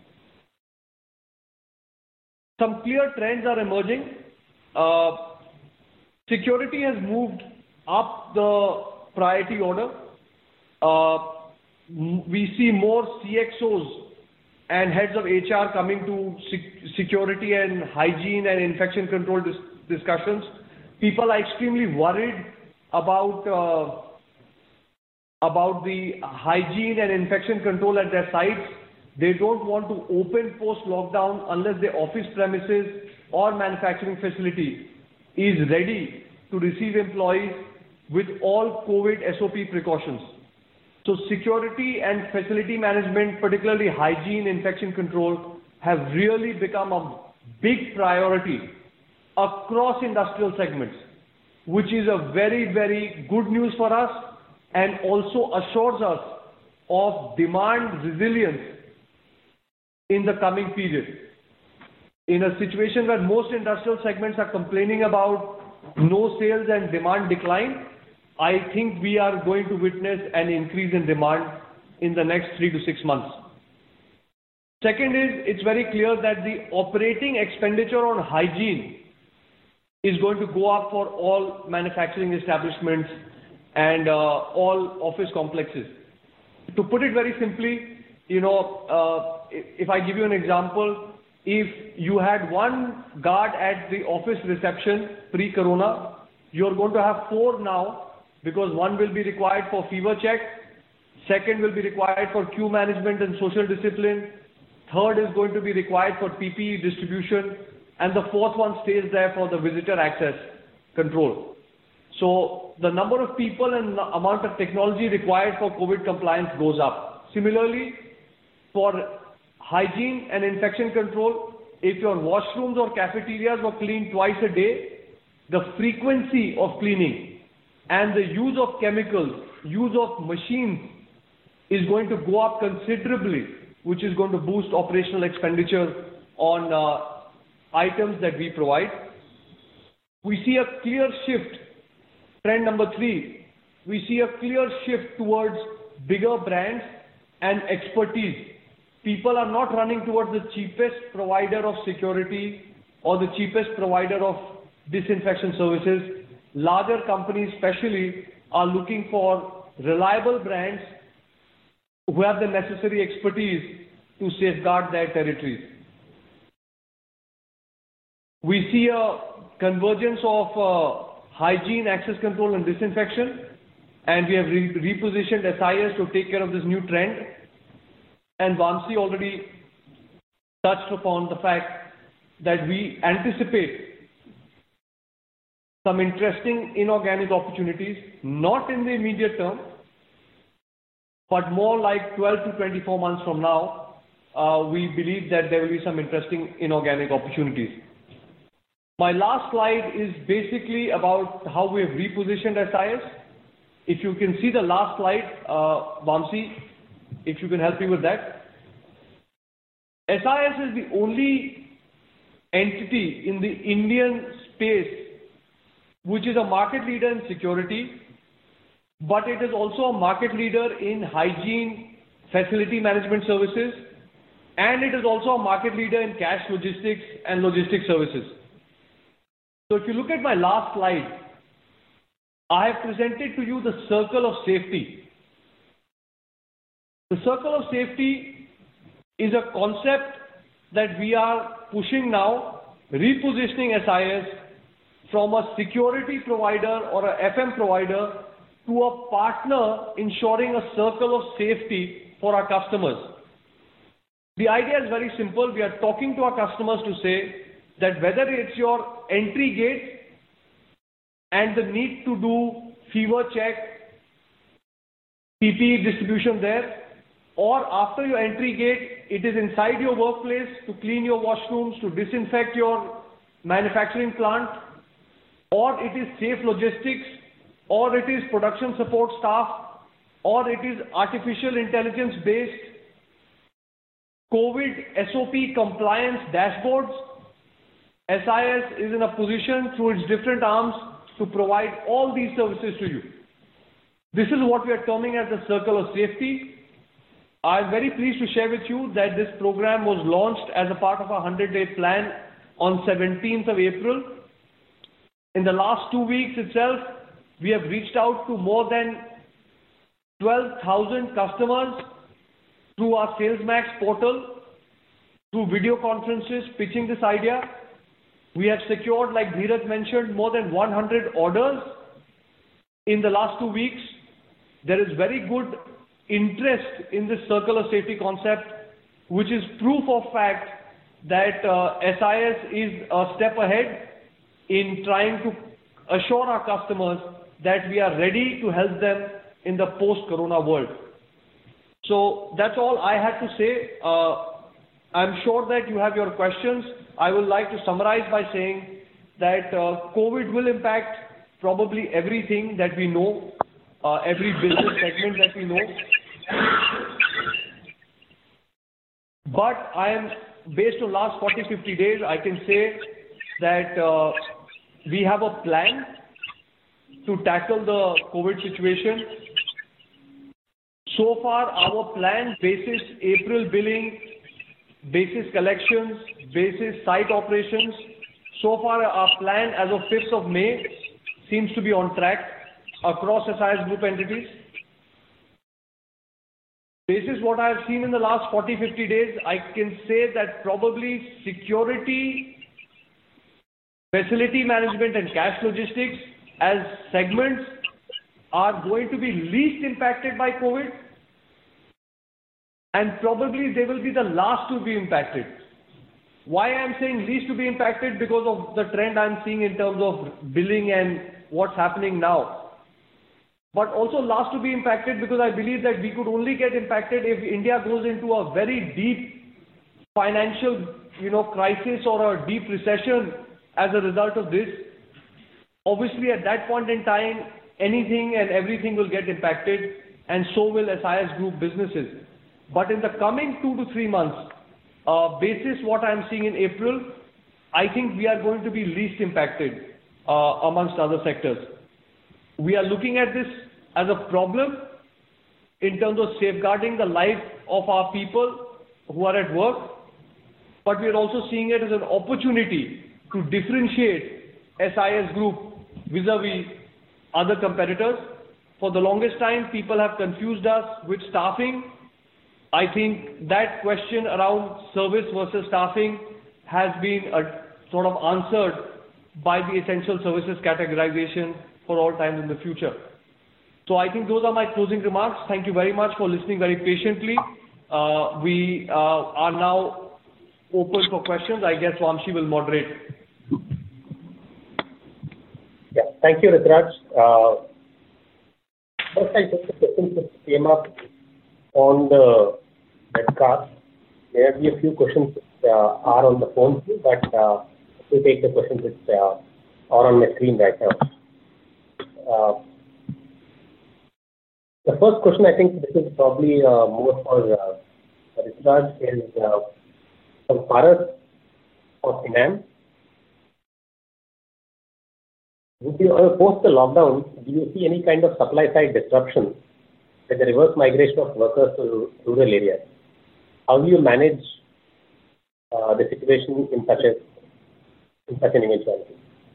Some clear trends are emerging. Uh, security has moved up the priority order. Uh, we see more C X Os and heads of H R coming to sec- security and hygiene and infection control dis- discussions. People are extremely worried about uh, about the hygiene and infection control at their sites. They don't want to open post-lockdown unless the office premises or manufacturing facility is ready to receive employees with all COVID S O P precautions. So security and facility management, particularly hygiene, infection control, have really become a big priority across industrial segments, which is a very, very good news for us and also assures us of demand resilience in the coming period. In a situation where most industrial segments are complaining about no sales and demand decline, I think we are going to witness an increase in demand in the next three to six months. Second is, it's very clear that the operating expenditure on hygiene is going to go up for all manufacturing establishments and uh, all office complexes. To put it very simply, you know, uh, if I give you an example, if you had one guard at the office reception pre-corona, you're going to have four now, because one will be required for fever check, second will be required for queue management and social discipline, third is going to be required for P P E distribution, and the fourth one stays there for the visitor access control. So the number of people and the amount of technology required for COVID compliance goes up. Similarly, for hygiene and infection control, if your washrooms or cafeterias were cleaned twice a day, the frequency of cleaning and the use of chemicals, use of machines is going to go up considerably, which is going to boost operational expenditure on uh, items that we provide. We see a clear shift. Trend number three, we see a clear shift towards bigger brands and expertise. People are not running towards the cheapest provider of security or the cheapest provider of disinfection services. Larger companies especially are looking for reliable brands who have the necessary expertise to safeguard their territories. We see a convergence of uh, hygiene, access control and disinfection, and we have re repositioned S I S to take care of this new trend. And Vamsi already touched upon the fact that we anticipate some interesting inorganic opportunities, not in the immediate term, but more like twelve to twenty-four months from now. Uh, we believe that there will be some interesting inorganic opportunities. My last slide is basically about how we have repositioned S I S. If you can see the last slide, uh, Vamsi, if you can help me with that. S I S is the only entity in the Indian space which is a market leader in security, but it is also a market leader in hygiene, facility management services, and it is also a market leader in cash logistics and logistics services. So if you look at my last slide, I have presented to you the circle of safety. The circle of safety is a concept that we are pushing now, repositioning S I S from a security provider or a F M provider to a partner ensuring a circle of safety for our customers. The idea is very simple. We are talking to our customers to say that whether it's your entry gate and the need to do fever check, P P E distribution there, or after your entry gate, it is inside your workplace to clean your washrooms, to disinfect your manufacturing plant, or it is safe logistics, or it is production support staff, or it is artificial intelligence based COVID S O P compliance dashboards. S I S is in a position through its different arms to provide all these services to you. This is what we are terming as the circle of safety. I am very pleased to share with you that this program was launched as a part of our one hundred day plan on seventeenth of April. In the last two weeks itself, we have reached out to more than twelve thousand customers through our SalesMax portal, through video conferences pitching this idea. We have secured, like Dheeraj mentioned, more than one hundred orders in the last two weeks. There is very good interest in this circle of safety concept, which is proof of fact that uh, S I S is a step ahead in trying to assure our customers that we are ready to help them in the post-corona world. So that's all I had to say. Uh, I'm sure that you have your questions. I would like to summarize by saying that uh, COVID will impact probably everything that we know, uh, every business segment that we know. But I am, based on last forty, fifty days, I can say that uh, we have a plan to tackle the COVID situation. So far, our plan basis April billing, basis collections, basis site operations. So far, our plan as of fifth of May seems to be on track across S I S group entities. Basis what I have seen in the last forty, fifty days, I can say that probably security, facility management and cash logistics as segments are going to be least impacted by COVID, and probably they will be the last to be impacted. Why I am saying least to be impacted? Because of the trend I am seeing in terms of billing and what's happening now. But also last to be impacted because I believe that we could only get impacted if India goes into a very deep financial, you know, crisis or a deep recession as a result of this. Obviously, at that point in time, anything and everything will get impacted, and so will S I S Group businesses. But in the coming two to three months, uh, basis what I'm seeing in April, I think we are going to be least impacted uh, amongst other sectors. We are looking at this as a problem in terms of safeguarding the life of our people who are at work, but we are also seeing it as an opportunity to differentiate S I S Group vis-a-vis other competitors. For the longest time, people have confused us with staffing. I think that question around service versus staffing has been uh, sort of answered by the essential services categorization for all times in the future. So I think those are my closing remarks. Thank you very much for listening very patiently. Uh, we uh, are now open for questions. I guess Vamshi will moderate. Yeah, thank you, Rituraj. Uh, first, I think the questions that came up on the webcast. There will be a few questions that uh, are on the phone, but uh, we take the questions that uh, are on my screen right now. Uh, the first question, I think this is probably uh, more for uh, Rituraj, is uh, from Paras of Enam. Would you, uh, post the lockdown, do you see any kind of supply side disruption with the reverse migration of workers to rural areas? How do you manage uh, the situation in such a in such an eventuality?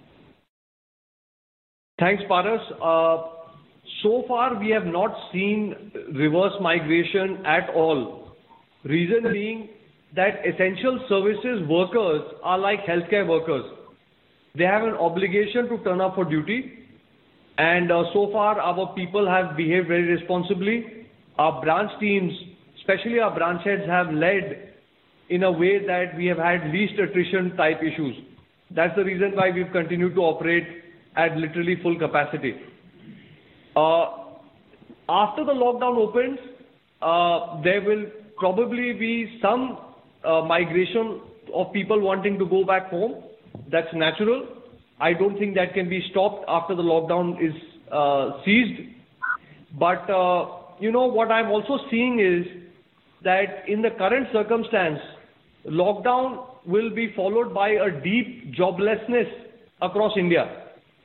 Thanks, Paras. Uh, so far, we have not seen reverse migration at all. Reason being that essential services workers are like healthcare workers. They have an obligation to turn up for duty, and uh, so far our people have behaved very responsibly. Our branch teams, especially our branch heads, have led in a way that we have had least attrition type issues. That's the reason why we've continued to operate at literally full capacity. Uh, after the lockdown opens, uh, there will probably be some uh, migration of people wanting to go back home. That's natural. I don't think that can be stopped after the lockdown is uh, seized. But, uh, you know, what I'm also seeing is that in the current circumstance, lockdown will be followed by a deep joblessness across India.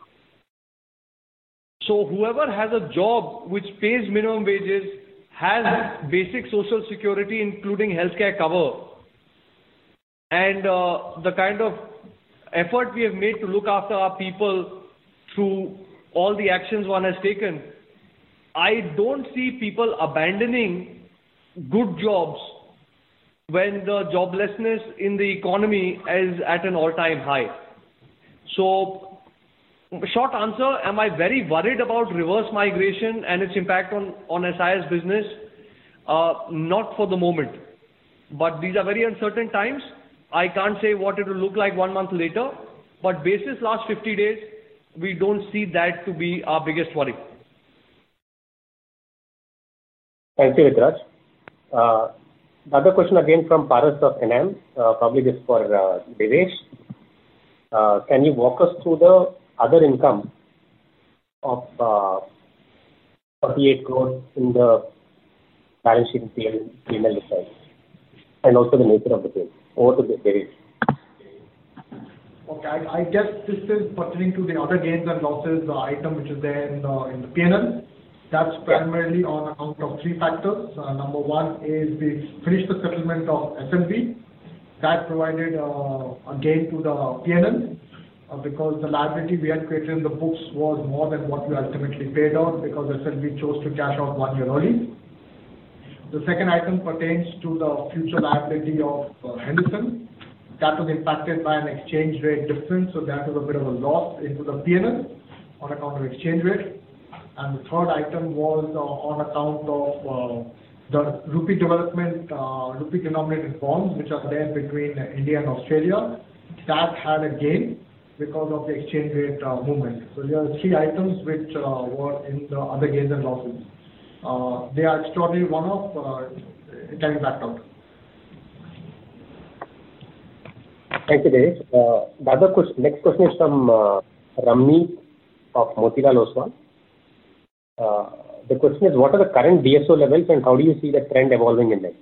So whoever has a job which pays minimum wages, has basic social security, including healthcare cover, and uh, the kind of effort we have made to look after our people through all the actions one has taken, I don't see people abandoning good jobs when the joblessness in the economy is at an all-time high. So, short answer, am I very worried about reverse migration and its impact on, on S I S business? Uh, not for the moment. But these are very uncertain times. I can't say what it will look like one month later, but basis last fifty days, we don't see that to be our biggest worry. Thank you, Rituraj. Uh, the other question again from Paras of Enam, uh, probably this for uh, Devesh. Uh, can you walk us through the other income of uh, forty-eight crores in the balance sheet P and L side, and also the nature of the pay? Over to Devesh. Okay, I, I guess this is pertaining to the other gains and losses uh, item which is there in the, in the P and L. That's primarily on account of three factors. Uh, number one is we finished the settlement of S L V. That provided uh, a gain to the P and L uh, because the liability we had created in the books was more than what we ultimately paid out because S L V chose to cash out one year early. The second item pertains to the future liability of uh, Henderson. That was impacted by an exchange rate difference, so that was a bit of a loss into the P and L on account of exchange rate. And the third item was uh, on account of uh, the rupee development, uh, rupee denominated bonds which are there between India and Australia. That had a gain because of the exchange rate uh, movement. So there are three items which uh, were in the other gains and losses. Uh, they are extraordinary one-off, uh, it can be backed out. Thank you, Devesh. Uh, the other question, next question is from uh, Ramneet of Motilal Oswal. Uh, the question is, what are the current D S O levels and how do you see the trend evolving in them?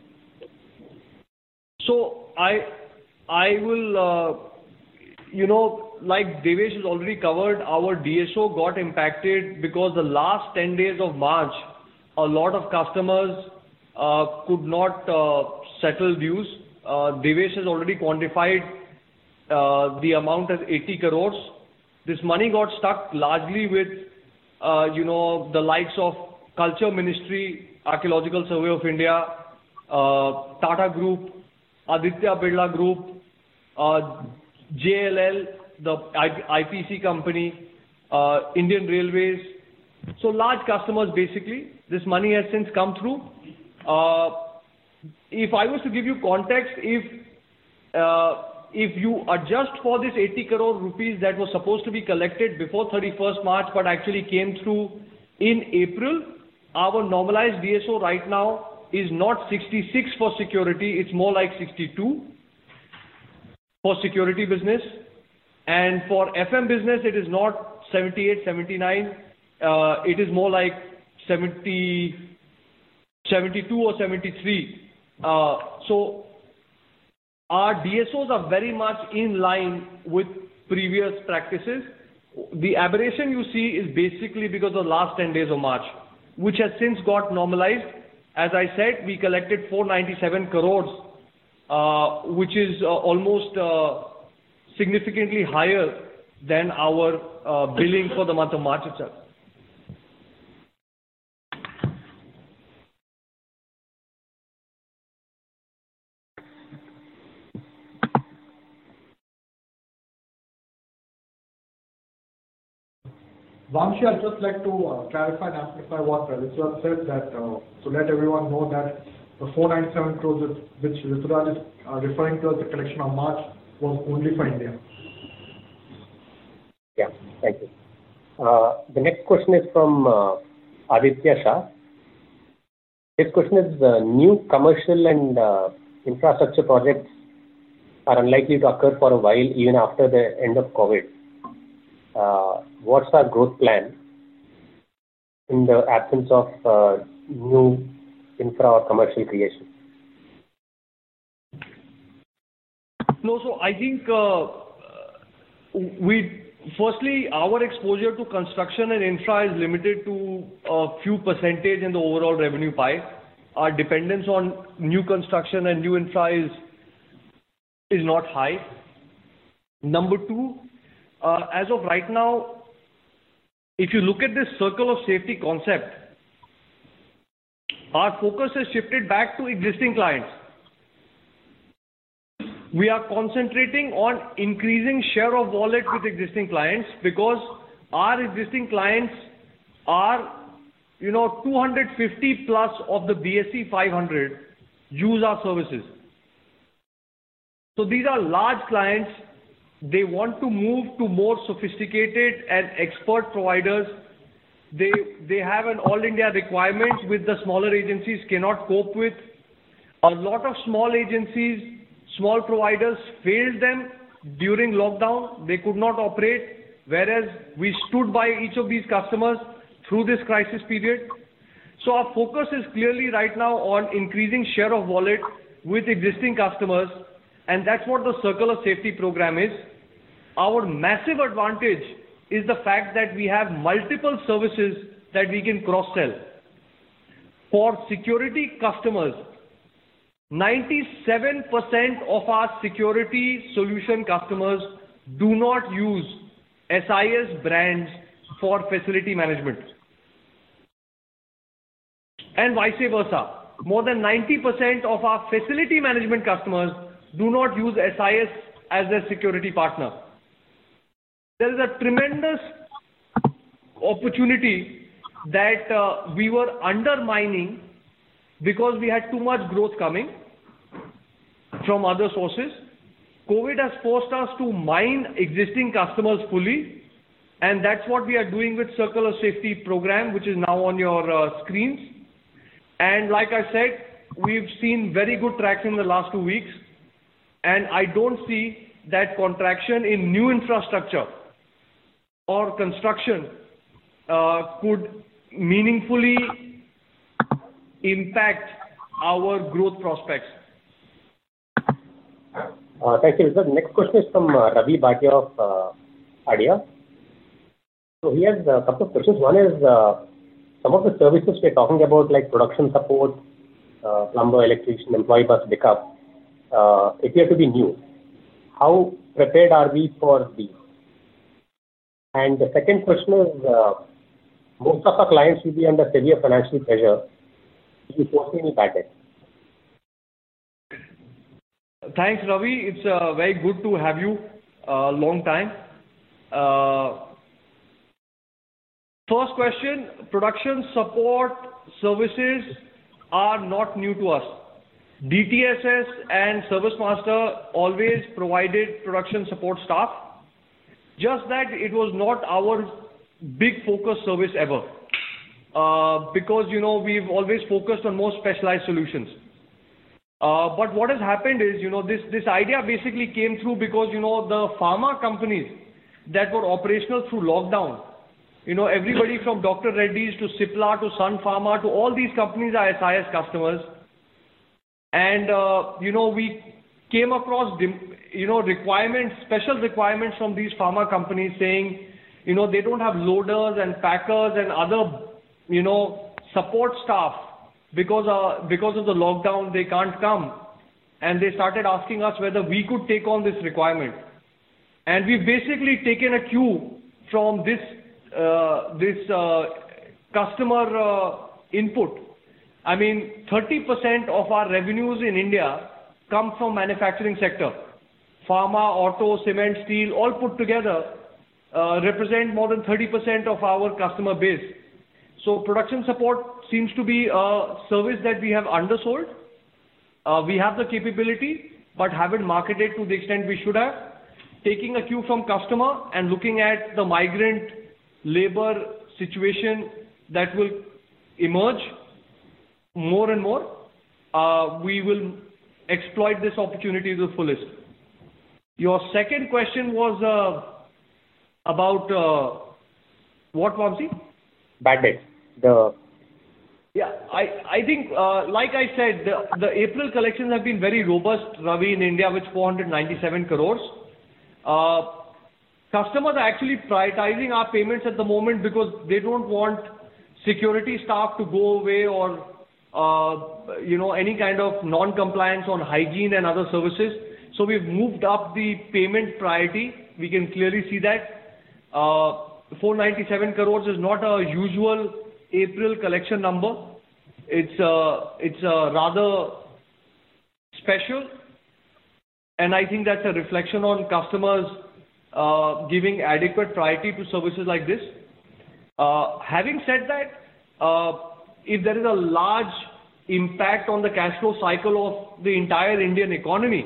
So I, I will, uh, you know, like Devesh has already covered, our D S O got impacted because the last ten days of March, a lot of customers uh, could not uh, settle dues. Uh, Devesh has already quantified uh, the amount as eighty crores. This money got stuck largely with, uh, you know, the likes of Culture Ministry, Archaeological Survey of India, uh, Tata Group, Aditya Birla Group, uh, J L L, the I P C company, uh, Indian Railways. So large customers basically. This money has since come through. Uh, if I was to give you context, if uh, if you adjust for this eighty crore rupees that was supposed to be collected before thirty-first March but actually came through in April, our normalized D S O right now is not sixty-six for security, it's more like sixty-two for security business. And for F M business, it is not seventy-eight, seventy-nine, uh, it is more like seventy, seventy-two or seventy-three. Uh, so our D S Os are very much in line with previous practices. The aberration you see is basically because of the last ten days of March, which has since got normalized. As I said, we collected four hundred ninety-seven crores, uh, which is uh, almost uh, significantly higher than our uh, billing for the month of March itself. Vamshi, I'd just like to uh, clarify and amplify what Rituraj said, that uh, to let everyone know that the four hundred ninety-seven crores which Rituraj is uh, referring to as the collection of March was only for India. Yeah, thank you. Uh, the next question is from uh, Aditya Shah. His question is, uh, new commercial and uh, infrastructure projects are unlikely to occur for a while even after the end of COVID. Uh, what's our growth plan in the absence of uh, new infra or commercial creation? No, so I think uh, we, firstly, our exposure to construction and infra is limited to a few percentage in the overall revenue pie. Our dependence on new construction and new infra is, is not high. Number two, Uh, as of right now, if you look at this circle of safety concept, our focus has shifted back to existing clients. We are concentrating on increasing share of wallet with existing clients because our existing clients are, you know, two hundred fifty plus of the B S E five hundred use our services. So these are large clients. They want to move to more sophisticated and expert providers. They, they have an all India requirement which the smaller agencies cannot cope with. A lot of small agencies, small providers failed them during lockdown. They could not operate, whereas we stood by each of these customers through this crisis period. So our focus is clearly right now on increasing share of wallet with existing customers, and that's what the Circle of Safety program is. Our massive advantage is the fact that we have multiple services that we can cross-sell. For security customers, ninety-seven percent of our security solution customers do not use S I S brands for facility management. And vice versa. More than ninety percent of our facility management customers do not use S I S as their security partner. There is a tremendous opportunity that uh, we were undermining because we had too much growth coming from other sources. COVID has forced us to mine existing customers fully, and that's what we are doing with Circle of Safety program, which is now on your uh, screens. And like I said, we've seen very good traction in the last two weeks, and I don't see that contraction in new infrastructure or construction uh, could meaningfully impact our growth prospects. Uh, thank you. The next question is from uh, Ravi Bhatia of uh, Adia. So he has a couple of questions. One is uh, some of the services we're talking about, like production support, uh, plumber, electrician, employee bus pickup, uh, appear to be new. How prepared are we for these? And the second question is, uh, most of our clients will be under severe financial pressure. Do you foresee any bad debt? Thanks, Ravi. It's uh, very good to have you. Uh, long time. Uh, first question, production support services are not new to us. D T S S and Service Master always provided production support staff. Just that it was not our big focus service ever. Uh, because, you know, we've always focused on more specialized solutions. Uh, but what has happened is, you know, this, this idea basically came through because, you know, the pharma companies that were operational through lockdown, you know, everybody from Doctor Reddy's to Cipla to Sun Pharma to all these companies are S I S customers. And, uh, you know, we came across, you know, requirements, special requirements from these pharma companies saying, you know, they don't have loaders and packers and other, you know, support staff. Because uh, because of the lockdown, they can't come. And they started asking us whether we could take on this requirement. And we've basically taken a cue from this, uh, this uh, customer uh, input. I mean, thirty percent of our revenues in India come from manufacturing sector. Pharma, auto, cement, steel, all put together uh, represent more than thirty percent of our customer base. So production support seems to be a service that we have undersold. Uh, we have the capability, but haven't marketed to the extent we should have. Taking a cue from customer and looking at the migrant labor situation that will emerge more and more, uh, we will exploit this opportunity to the fullest. Your second question was uh, about uh, what, Vamsi? Bad debt. The yeah, I I think uh, like I said, the, the April collections have been very robust, Ravi, in India with four hundred ninety-seven crores. Uh, customers are actually prioritizing our payments at the moment because they don't want security staff to go away or uh, you know any kind of non-compliance on hygiene and other services. So we've moved up the payment priority. We can clearly see that. Uh, four hundred ninety-seven crores is not a usual April collection number. It's uh, it's uh, rather special, and I think that's a reflection on customers uh, giving adequate priority to services like this. Uh, having said that, uh, if there is a large impact on the cash flow cycle of the entire Indian economy,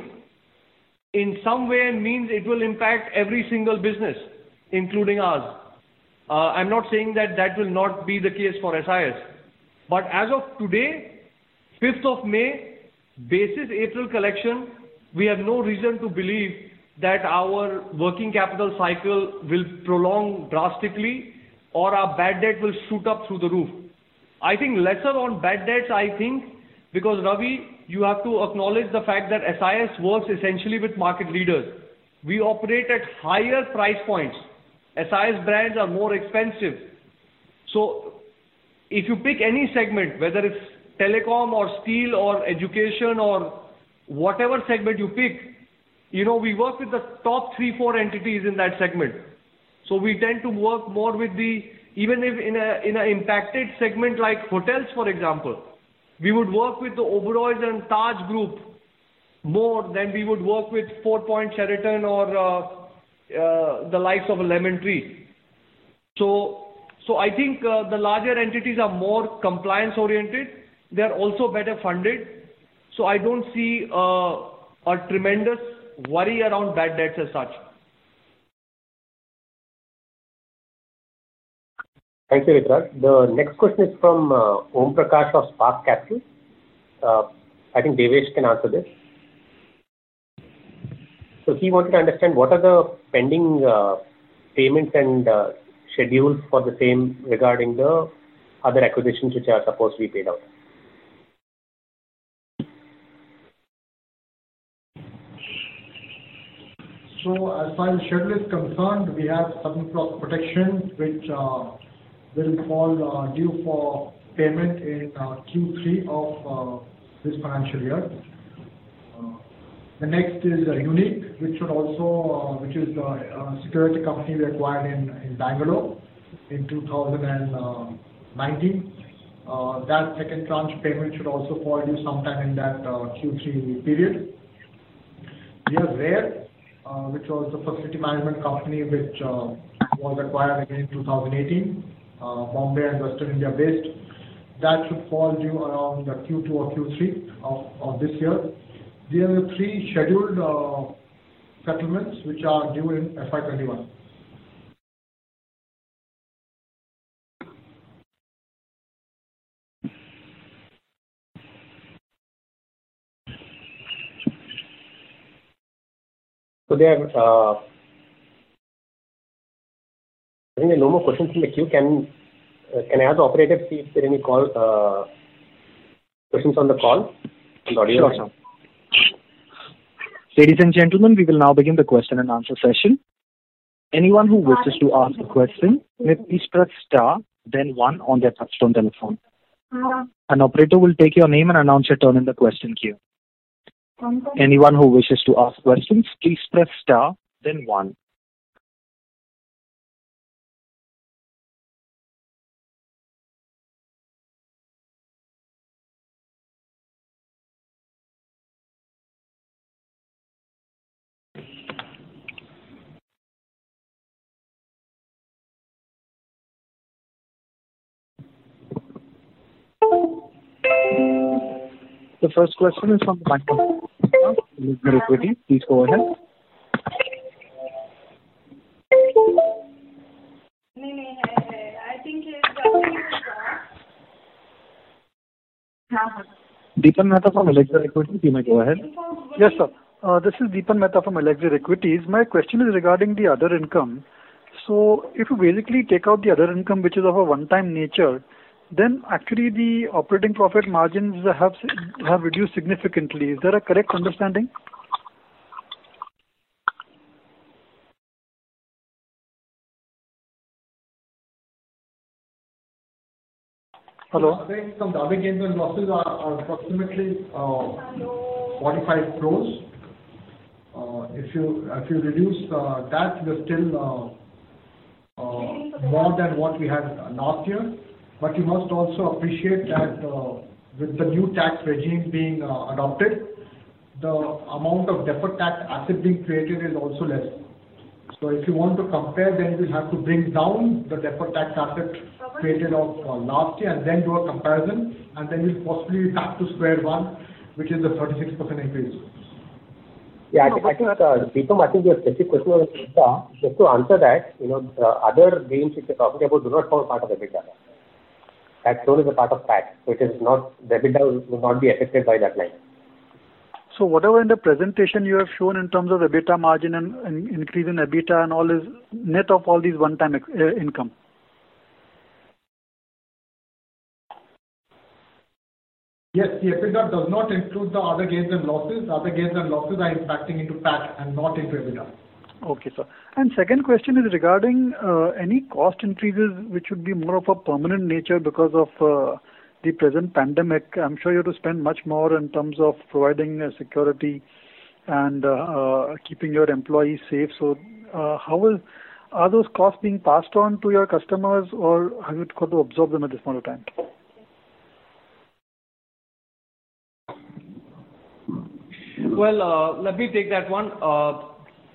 in some way and means it will impact every single business, including ours. Uh, I'm not saying that that will not be the case for S I S. But as of today, fifth of May, basis April collection, we have no reason to believe that our working capital cycle will prolong drastically or our bad debt will shoot up through the roof. I think lesser on bad debts, I think, because Ravi, you have to acknowledge the fact that S I S works essentially with market leaders. We operate at higher price points. S I S brands are more expensive. So if you pick any segment, whether it's telecom or steel or education or whatever segment you pick, you know, we work with the top three, four entities in that segment. So we tend to work more with the, even if in a in an impacted segment like hotels, for example, we would work with the Oberoi's and Taj Group more than we would work with Four Point Sheraton or uh, uh, the likes of a Lemon Tree. So, so I think uh, the larger entities are more compliance oriented. They are also better funded. So I don't see uh, a tremendous worry around bad debts as such. Thank you, Vikrant. The next question is from uh, Om Prakash of Spark Capital. Uh, I think Devesh can answer this. So he wanted to understand what are the pending uh, payments and uh, schedules for the same regarding the other acquisitions which are supposed to be paid out? So as far as schedule is concerned, we have certain cross protections which uh, will fall uh, due for payment in uh, Q three of uh, this financial year. Uh, the next is uh, Unique, which should also, uh, which is the uh, security company we acquired in, in Bangalore in two thousand nineteen. Uh, that second tranche payment should also fall due sometime in that uh, Q three period. We have Rare, Uh, which was the facility management company which uh, was acquired again in two thousand eighteen, uh, Bombay and Western India based. That should fall due around the Q two or Q three of, of this year. These are the three scheduled uh, settlements which are due in F Y twenty-one. So there are, uh, I think there are no more questions in the queue. Can uh, can I ask the operator to see if there are any call uh, questions on the call? On the audio sure, sir. Ladies and gentlemen, we will now begin the question and answer session. Anyone who wishes to ask a question may please press star, then one on their touchtone telephone. An operator will take your name and announce your turn in the question queue. Anyone who wishes to ask questions, please press star, then one. The first question is from the bank of Equity. Please go ahead. I think Deepan Mehta from Elixir Equities, you may go ahead. Yes, sir. Uh, this is Deepan Mehta from Elixir Equities. My question is regarding the other income. So, if you basically take out the other income which is of a one-time nature, then actually the operating profit margins have have reduced significantly. Is that a correct understanding? Hello? I think some other gains and losses are, are approximately uh, forty-five crores. Uh, if you if you reduce uh, that, you're still uh, uh, more than what we had last year. But you must also appreciate that uh, with the new tax regime being uh, adopted, the amount of deferred tax asset being created is also less. So if you want to compare, then you will have to bring down the deferred tax asset created of uh, last year and then do a comparison, and then you'll possibly be back to square one, which is the thirty-six percent increase. Yeah, I, I think, uh, Deepam, I think your specific question was, uh, just to answer that, you know, the other gains which you're talking about do not form part of the EBITDA. That shown is a part of P A T, so it is not, the EBITDA will not be affected by that line. So whatever in the presentation you have shown in terms of EBITDA margin and, and increase in EBITDA and all is net of all these one-time uh, income. Yes, the EBITDA does not include the other gains and losses. Other gains and losses are impacting into P A T and not into EBITDA. Okay, sir. And second question is regarding uh, any cost increases which would be more of a permanent nature because of uh, the present pandemic. I'm sure you have to spend much more in terms of providing uh, security and uh, uh, keeping your employees safe. So uh, how is, are those costs being passed on to your customers, or have you got to absorb them at this point of time? Well, uh, let me take that one. Uh,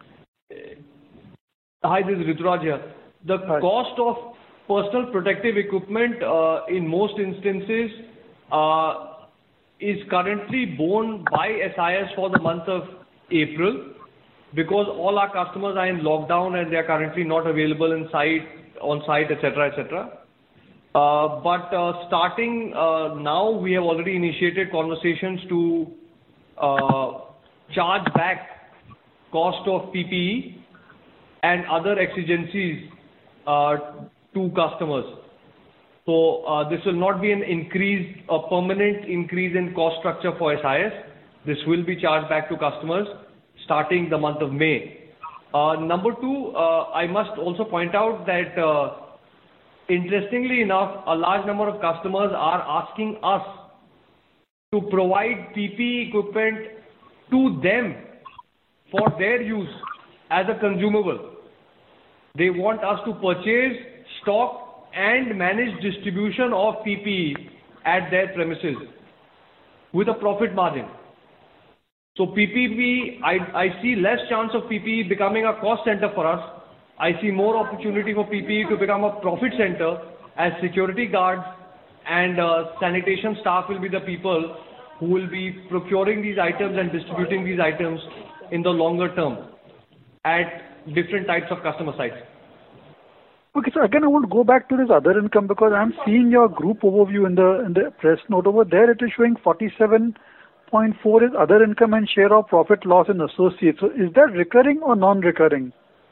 Hi, this is Rituraj here. The Hi. cost of personal protective equipment uh, in most instances uh, is currently borne by S I S for the month of April, because all our customers are in lockdown and they are currently not available in site, on site, et cetera, et cetera. Uh, but uh, starting uh, now, we have already initiated conversations to uh, charge back cost of P P E and other exigencies uh, to customers. So uh, this will not be an increase, a permanent increase in cost structure for S I S. This will be charged back to customers starting the month of May. Uh, number two, uh, I must also point out that uh, interestingly enough, a large number of customers are asking us to provide P P E equipment to them for their use as a consumable. They want us to purchase, stock and manage distribution of P P E at their premises with a profit margin. So P P E, I, I see less chance of P P E becoming a cost center for us. I see more opportunity for P P E to become a profit center, as security guards and uh, sanitation staff will be the people who will be procuring these items and distributing these items in the longer term at different types of customer sites. Okay, so again, I want to go back to this other income because I'm seeing your group overview in the in the press note over there. It is showing forty-seven point four is other income and share of profit loss in associates. So is that recurring or non-recurring?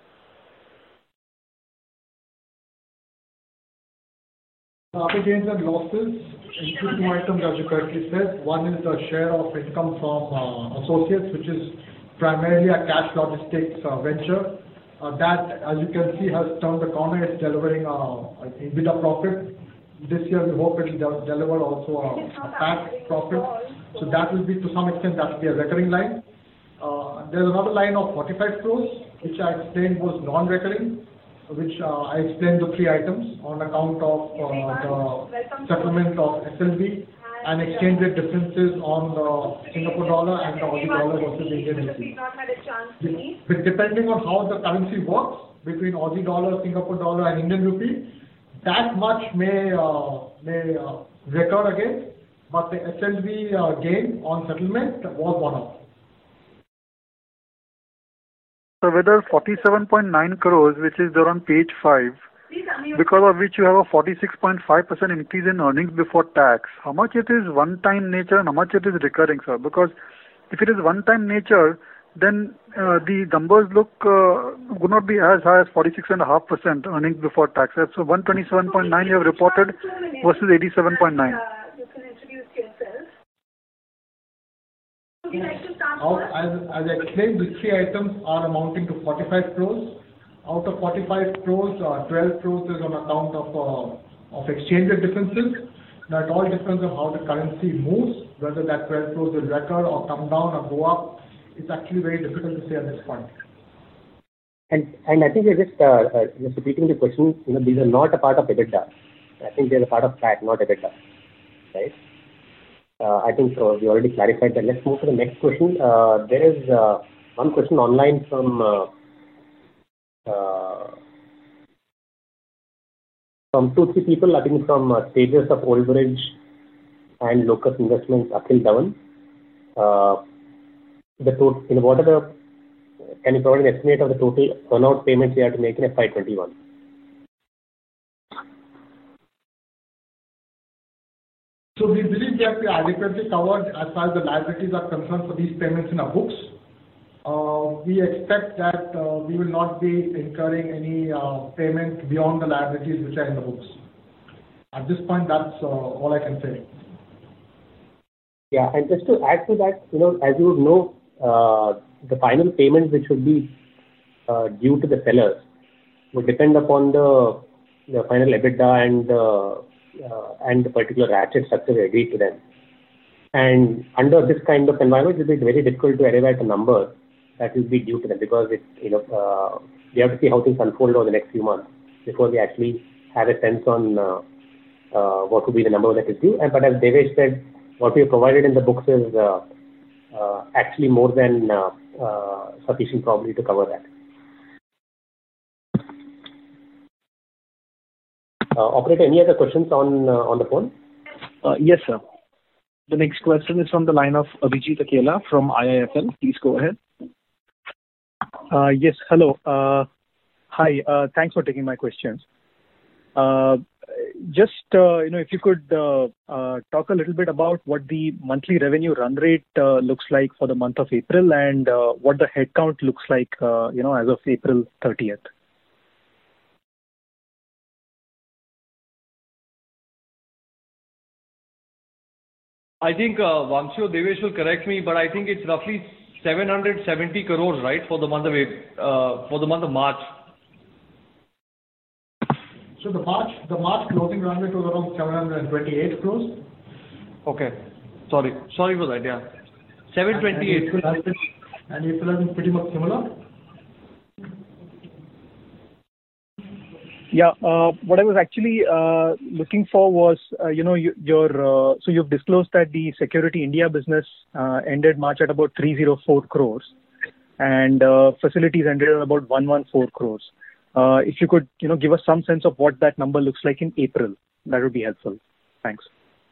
Other gains and losses include two items, as you correctly said. One is the share of income from uh, associates, which is primarily a cash logistics uh, venture. Uh, that, as you can see, has turned the corner. It's delivering uh, an EBITDA profit. This year, we hope it will de- deliver also a, a P A T profit. So that will be, to some extent, that will be a recurring line. Uh, there's another line of forty-five crores, which I explained was non-recurring, which uh, I explained the three items on account of uh, the settlement of S L V and exchange rate differences on the Singapore dollar and the Aussie dollar versus Indian rupee. But depending on how the currency works between Aussie dollar, Singapore dollar and Indian rupee, that much may uh, may uh, recur again, but the S L V uh, gain on settlement was one-off. So whether forty-seven point nine crores, which is there on page five, because of which you have a forty-six point five percent increase in earnings before tax, how much it is one-time nature and how much it is recurring, sir? Because if it is one-time nature, then uh, the numbers look uh, would not be as high as forty-six point five percent earnings before tax. So one hundred twenty-seven point nine you have reported versus eighty-seven point nine. You can introduce yourself. Would you like to start? Out, as, as I explained, the three items are amounting to forty-five crores. Out of forty-five crores, uh, twelve crores is on account of uh, of exchange rate differences. Now it all depends on how the currency moves, whether that twelve crores will recur or come down or go up. It's actually very difficult to say at this point. And and I think we're just uh, uh, just repeating the question. You know, these are not a part of EBITDA. I think they're a part of P A T, not EBITDA, right? Uh, I think uh, we already clarified that. Let's move to the next question. Uh, there is uh, one question online from uh, uh, from two, three people. I think from uh, Stages of Old Bridge and Locus Investments, Akhil Dhawan. Uh, the total, you know, what are the? Can you provide an estimate of the total earnout payments we have to make in F Y twenty-one? So we believe that we are adequately covered as far as the liabilities are concerned for these payments in our books. Uh, we expect that uh, we will not be incurring any uh, payment beyond the liabilities which are in the books. At this point, that's uh, all I can say. Yeah, and just to add to that, you know, as you would know, uh, the final payment which would be uh, due to the sellers would depend upon the, the final EBITDA and uh, uh, and the particular ratchet structure we agreed to them. And under this kind of environment, it will be very difficult to arrive at a number that will be due to them, because it, you know, uh, we have to see how things unfold over the next few months before we actually have a sense on uh, uh, what would be the number that is due. And but as Devesh said, what we have provided in the books is uh, uh, actually more than uh, uh, sufficient probably to cover that. Uh, operator, any other questions on uh, on the phone? Uh, yes, sir. The next question is from the line of Abhijit Akela from I I F L. Please go ahead. Uh, yes, hello. Uh, hi, uh, thanks for taking my questions. Uh, just, uh, you know, if you could uh, uh, talk a little bit about what the monthly revenue run rate uh, looks like for the month of April, and uh, what the headcount looks like, uh, you know, as of April thirtieth. I think uh, Vamsi or Devesh will correct me, but I think it's roughly seven hundred seventy crores, right, for the month of uh, for the month of March. So the March the March closing run rate was around seven hundred twenty-eight crores. Okay, sorry, sorry for that. Yeah, seven twenty-eight. And April has been, and April has been pretty much similar. Yeah. uh, What I was actually uh, looking for was, uh, you know, you- your, uh, so you've disclosed that the Security India business uh, ended March at about three hundred four crores, and uh, facilities ended at about one hundred fourteen crores. Uh, If you could, you know, give us some sense of what that number looks like in April, that would be helpful. Thanks.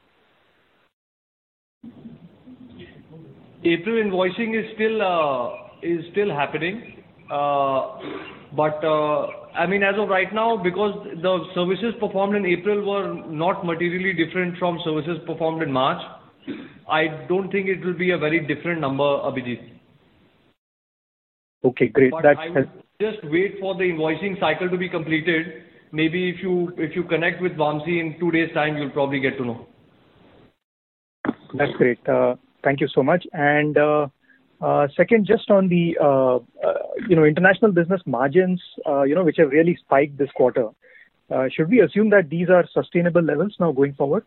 April invoicing is still uh, is still happening. Uh, But uh, I mean, as of right now, because the services performed in April were not materially different from services performed in March, I don't think it will be a very different number, Abhijit. Okay, great. But That's I would just wait for the invoicing cycle to be completed. Maybe if you if you connect with Vamsi in two days' time, you'll probably get to know. That's great. Uh, Thank you so much. And uh, uh, second, just on the uh, uh, you know international business margins, uh, you know, which have really spiked this quarter, uh, should we assume that these are sustainable levels now going forward?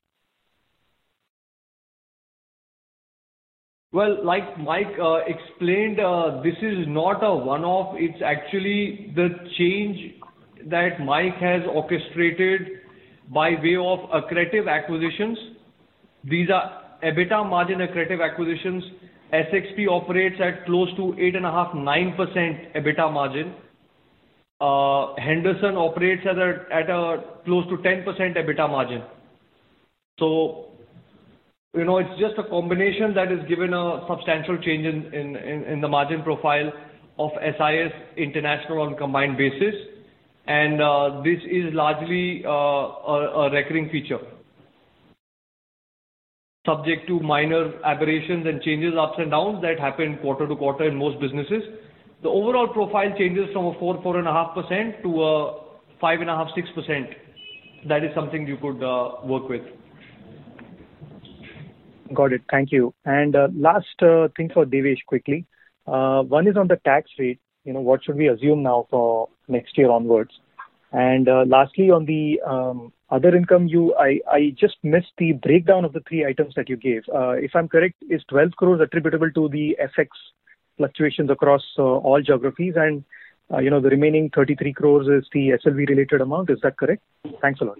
Well, like Mike uh, explained, uh, this is not a one-off. It's actually the change that Mike has orchestrated by way of accretive acquisitions. These are EBITDA margin accretive acquisitions. S X P operates at close to eight point five to nine percent EBITDA margin. Uh, Henderson operates at a, at a close to ten percent EBITDA margin. So, you know, it's just a combination that has given a substantial change in, in, in, in the margin profile of S I S International on combined basis. And uh, this is largely uh, a, a recurring feature, subject to minor aberrations and changes, ups and downs that happen quarter to quarter in most businesses. The overall profile changes from a four, four and a half percent to a five and a half, six percent. That is something you could uh, work with. Got it. Thank you. And uh, last uh, thing for Devesh quickly. Uh, one is on the tax rate. You know, what should we assume now for next year onwards? And uh, lastly, on the um, other income, you I, I just missed the breakdown of the three items that you gave. Uh, if I'm correct, is twelve crores attributable to the F X fluctuations across uh, all geographies, and uh, you know the remaining thirty-three crores is the S L V related amount. Is that correct? Thanks a lot.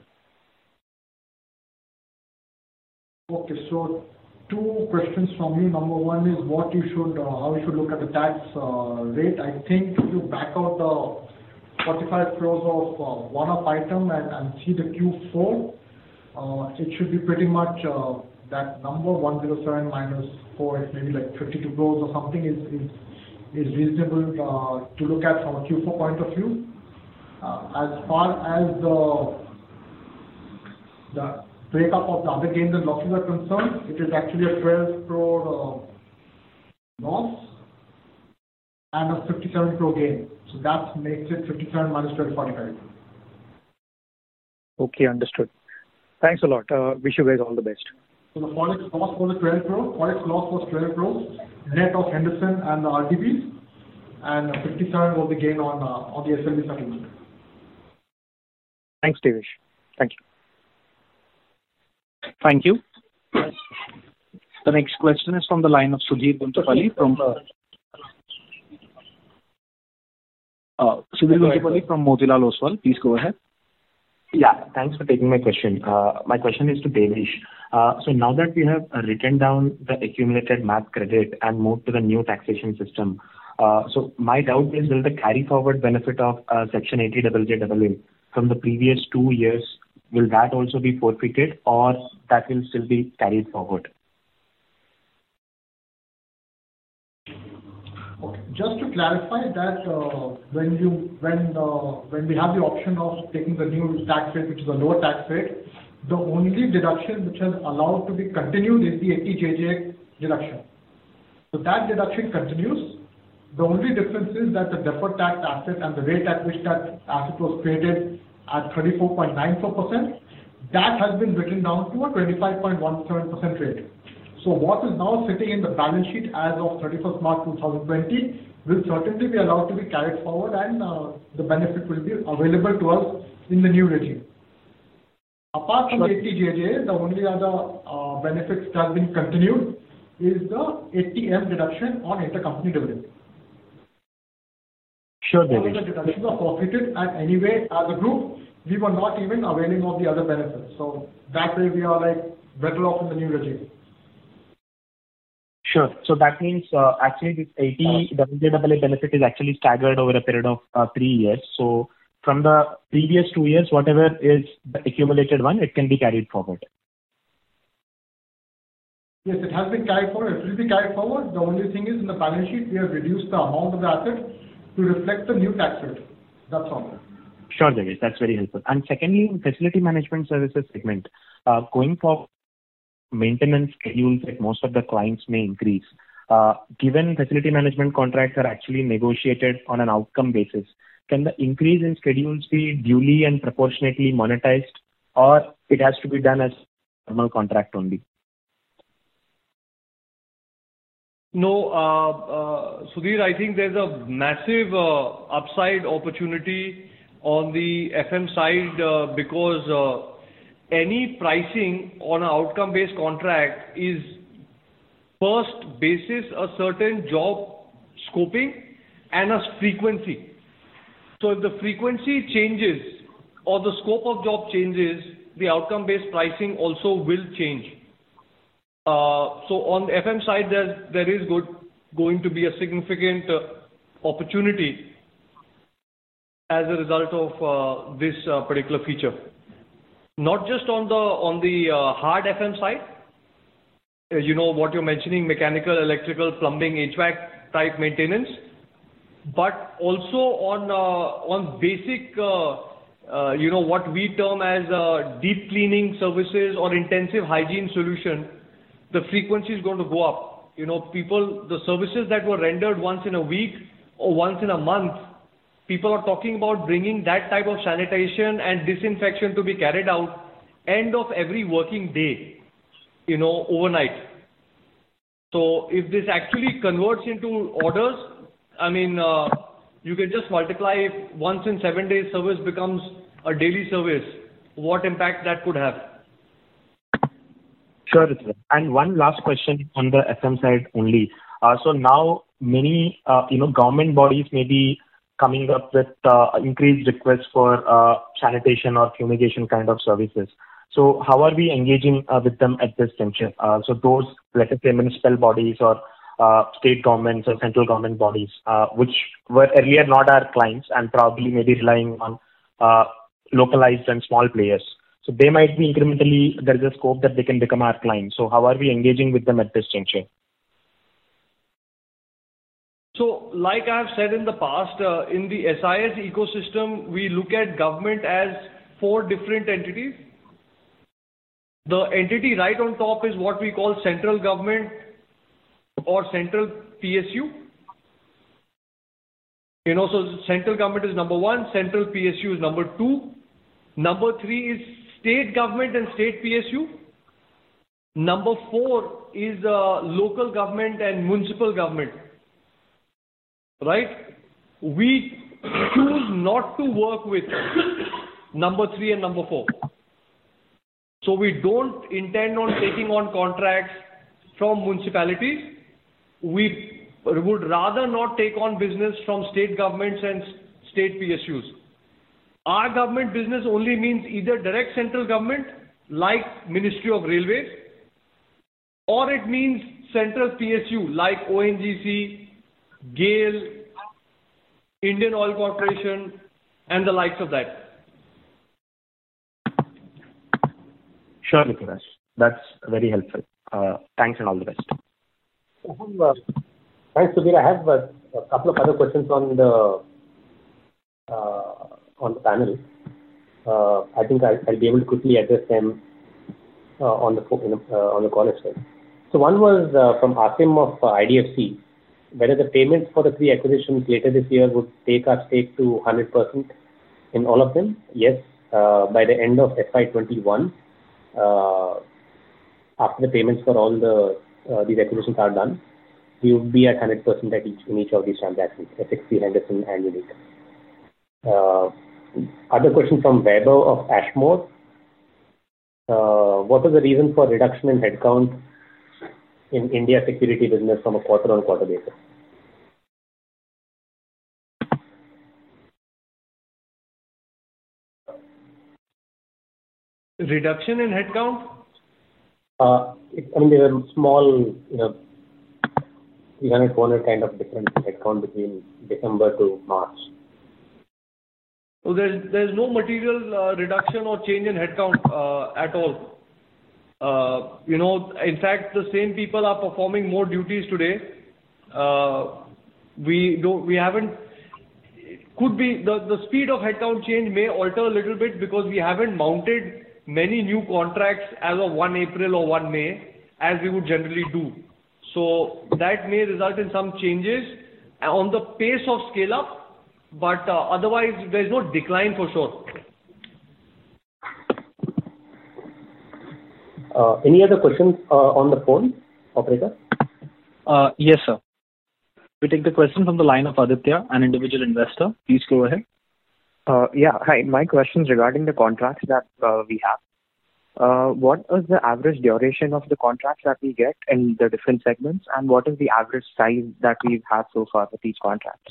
Okay, so two questions from you. Number one is what you should, uh, how you should look at the tax uh, rate. I think if you back out the forty-five crores of uh, one-off item and, and see the Q four, uh, it should be pretty much uh, that number, one hundred seven minus four, it's maybe like fifty-two crores or something is, is, is reasonable uh, to look at from a Q four point of view. Uh, as far as the, the breakup of the other gains and losses are concerned, it is actually a twelve crore uh, loss and a fifty-seven crore gain. So that makes it fifty-seven minus twelve, forty-five. Okay, understood. Thanks a lot. Uh, wish you guys all the best. So the Forex loss was a twelve crore, Forex loss was twelve crores, net of Henderson and the R T Bs, and fifty-seven was the gain on, uh, on the S L V settlement. Thanks, Devesh. Thank you. Thank you. The next question is from the line of Sudhir Guntupalli from uh, uh, Sudhir Guntupalli from Motilal Oswal. Please go ahead. Yeah, thanks for taking my question. Uh, my question is to Devesh. Uh, so now that we have uh, written down the accumulated M A T credit and moved to the new taxation system, uh, so my doubt is, will the carry forward benefit of uh, Section eighty J J A A from the previous two years, will that also be forfeited, or that will still be carried forward? Okay. Just to clarify that uh, when you when uh, when we have the option of taking the new tax rate, which is a lower tax rate, the only deduction which is allowed to be continued is the eighty J J deduction. So that deduction continues. The only difference is that the deferred tax asset and the rate at which that asset was created at thirty-four point nine four percent that has been written down to a twenty-five point one seven percent rate. So what is now sitting in the balance sheet as of thirty-first March two thousand twenty will certainly be allowed to be carried forward, and uh, the benefit will be available to us in the new regime. Apart from eighty J J, the only other uh, benefits that have been continued is the eighty M deduction on intercompany dividend. Sure, All of the deductions are forfeited, and anyway, as a group, we were not even availing of the other benefits. So that way, we are like better off in the new regime. Sure. So that means uh, actually this eighty W J A A benefit is actually staggered over a period of uh, three years. So from the previous two years, whatever is the accumulated one, it can be carried forward. Yes, it has been carried forward. It will be carried forward. The only thing is in the balance sheet, we have reduced the amount of the asset to reflect the new tax rate. That's all. Sure, Devesh. That's very helpful. And secondly, in facility management services segment, uh, going forward, maintenance schedules that most of the clients may increase. Uh, given facility management contracts are actually negotiated on an outcome basis, can the increase in schedules be duly and proportionately monetized, or it has to be done as normal contract only? No, uh, uh, Sudhir, I think there's a massive uh, upside opportunity on the F M side uh, because uh, any pricing on an outcome-based contract is first basis a certain job scoping and a frequency. So if the frequency changes or the scope of job changes, the outcome-based pricing also will change. Uh, so on the F M side, there there is good, going to be a significant uh, opportunity as a result of uh, this uh, particular feature. Not just on the on the uh, hard F M side, uh, you know what you're mentioning, mechanical, electrical, plumbing, H V A C type maintenance, but also on uh, on basic, uh, uh, you know what we term as uh, deep cleaning services or intensive hygiene solution. The frequency is going to go up. You know, people, the services that were rendered once in a week or once in a month, people are talking about bringing that type of sanitation and disinfection to be carried out end of every working day, you know, overnight. So if this actually converts into orders, I mean, uh, you can just multiply if once in seven days service becomes a daily service, what impact that could have. Sure. And one last question on the F M side only. Uh, so now many, uh, you know, government bodies may be coming up with uh, increased requests for uh, sanitation or fumigation kind of services. So how are we engaging uh, with them at this juncture? Uh, so those, let us say, municipal bodies or uh, state governments or central government bodies, uh, which were earlier not our clients and probably maybe relying on uh, localized and small players. So they might be incrementally, there is a scope that they can become our clients. So how are we engaging with them at this juncture? So like I have said in the past, uh, in the S I S ecosystem, we look at government as four different entities. The entity right on top is what we call central government or central P S U. You know, so central government is number one, central P S U is number two. Number three is state government and state P S U. Number four is uh, local government and municipal government. Right? We choose not to work with number three and number four. So we don't intend on taking on contracts from municipalities. We would rather not take on business from state governments and state P S Us. Our government business only means either direct central government, like Ministry of Railways, or it means central P S U, like O N G C, GAIL, Indian Oil Corporation, and the likes of that. Sure, Nikhil. That's very helpful. Uh, thanks and all the best. I have, uh, thanks, Sudhir. I have uh, a couple of other questions on the uh, on the panel. Uh, I think I, I'll be able to quickly address them uh, on the uh, on the call as well. So one was uh, from Asim of uh, I D F C, whether the payments for the three acquisitions later this year would take our stake to one hundred percent in all of them. Yes, uh, by the end of F Y twenty-one, uh, after the payments for all the uh, these acquisitions are done, we would be at one hundred percent at each, in each of these transactions, F X T, Henderson, and Unique. Uh, other question from Weber of Ashmore. Uh, what was the reason for reduction in headcount in India security business from a quarter-on-quarter basis? Reduction in headcount? Uh, it, I mean, there were small, you know, three hundred, four hundred kind of difference in headcount between December to March. So there's there's no material uh, reduction or change in headcount uh, at all. Uh, you know, in fact, the same people are performing more duties today. Uh, we don't, we haven't. Could be the the speed of headcount change may alter a little bit because we haven't mounted many new contracts as of first April or first May as we would generally do. So that may result in some changes on the pace of scale up. But uh, otherwise, there is no decline for sure. Uh, any other questions uh, on the phone, operator? Uh, yes, sir. We take the question from the line of Aditya, an individual investor. Please go ahead. Uh, yeah, hi. My question is regarding the contracts that uh, we have. Uh, what is the average duration of the contracts that we get in the different segments, and what is the average size that we've had so far with each contract?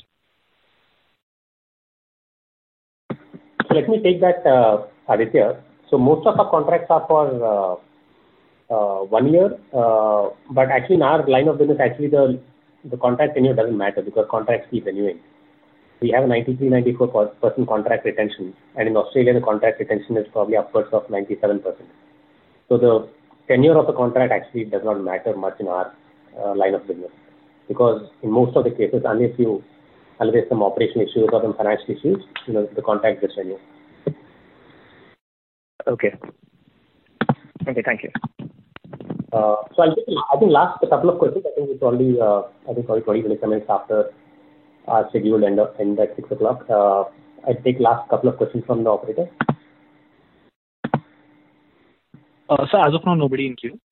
So let me take that, uh, Aditya. So most of our contracts are for uh, uh, one year, uh, but actually in our line of business, actually the the contract tenure doesn't matter because contracts keep renewing. We have a ninety-three, ninety-four percent contract retention, and in Australia the contract retention is probably upwards of ninety-seven percent. So the tenure of the contract actually does not matter much in our uh, line of business because in most of the cases, unless you unless there's some operational issues or some financial issues, you know, the contract just renews. Okay. Okay, thank you. Uh, so I'll take, I think last couple of questions. I think it's already uh, I think probably twenty, twenty-five minutes after our scheduled end, of, end at six o'clock. Uh, I'll take last couple of questions from the operator. Uh, so as of now, nobody in queue.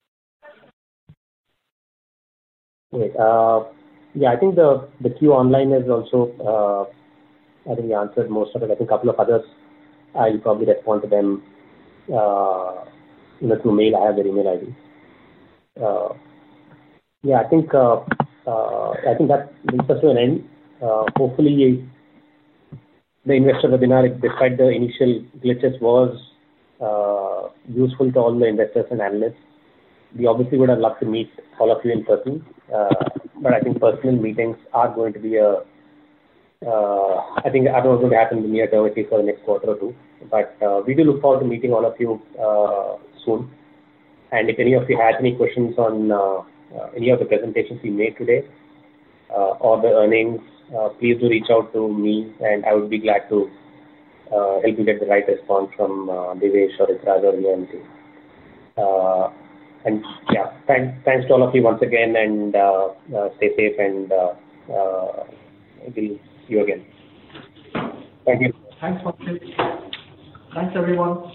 Wait, uh, yeah, I think the, the queue online is also, uh, I think we answered most of it. I think a couple of others, I'll probably respond to them uh, you know, through mail. I have their email I D. Uh, yeah, I think uh, uh, I think that brings us to an end. Uh, hopefully, the investor webinar, despite the initial glitches, was uh, useful to all the investors and analysts. We obviously would have loved to meet all of you in person, uh, but I think personal meetings are going to be a, uh, I think are not going to happen in the near term, at least for the next quarter or two. But uh, we do look forward to meeting all of you uh, soon. And if any of you have any questions on uh, uh, any of the presentations we made today uh, or the earnings, uh, please do reach out to me, and I would be glad to uh, help you get the right response from uh, Devesh or Itraj or V M T. Uh, and yeah, thanks, thanks to all of you once again, and uh, uh, stay safe, and uh, uh, we'll see you again. Thank you. Thanks, Pankaj. Thanks, everyone.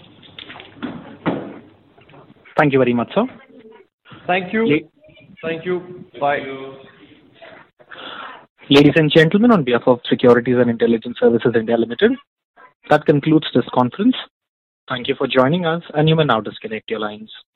Thank you very much, sir. Thank you. Le- Thank you. Bye. Ladies and gentlemen, on behalf of Securities and Intelligence Services India Limited, that concludes this conference. Thank you for joining us, and you may now disconnect your lines.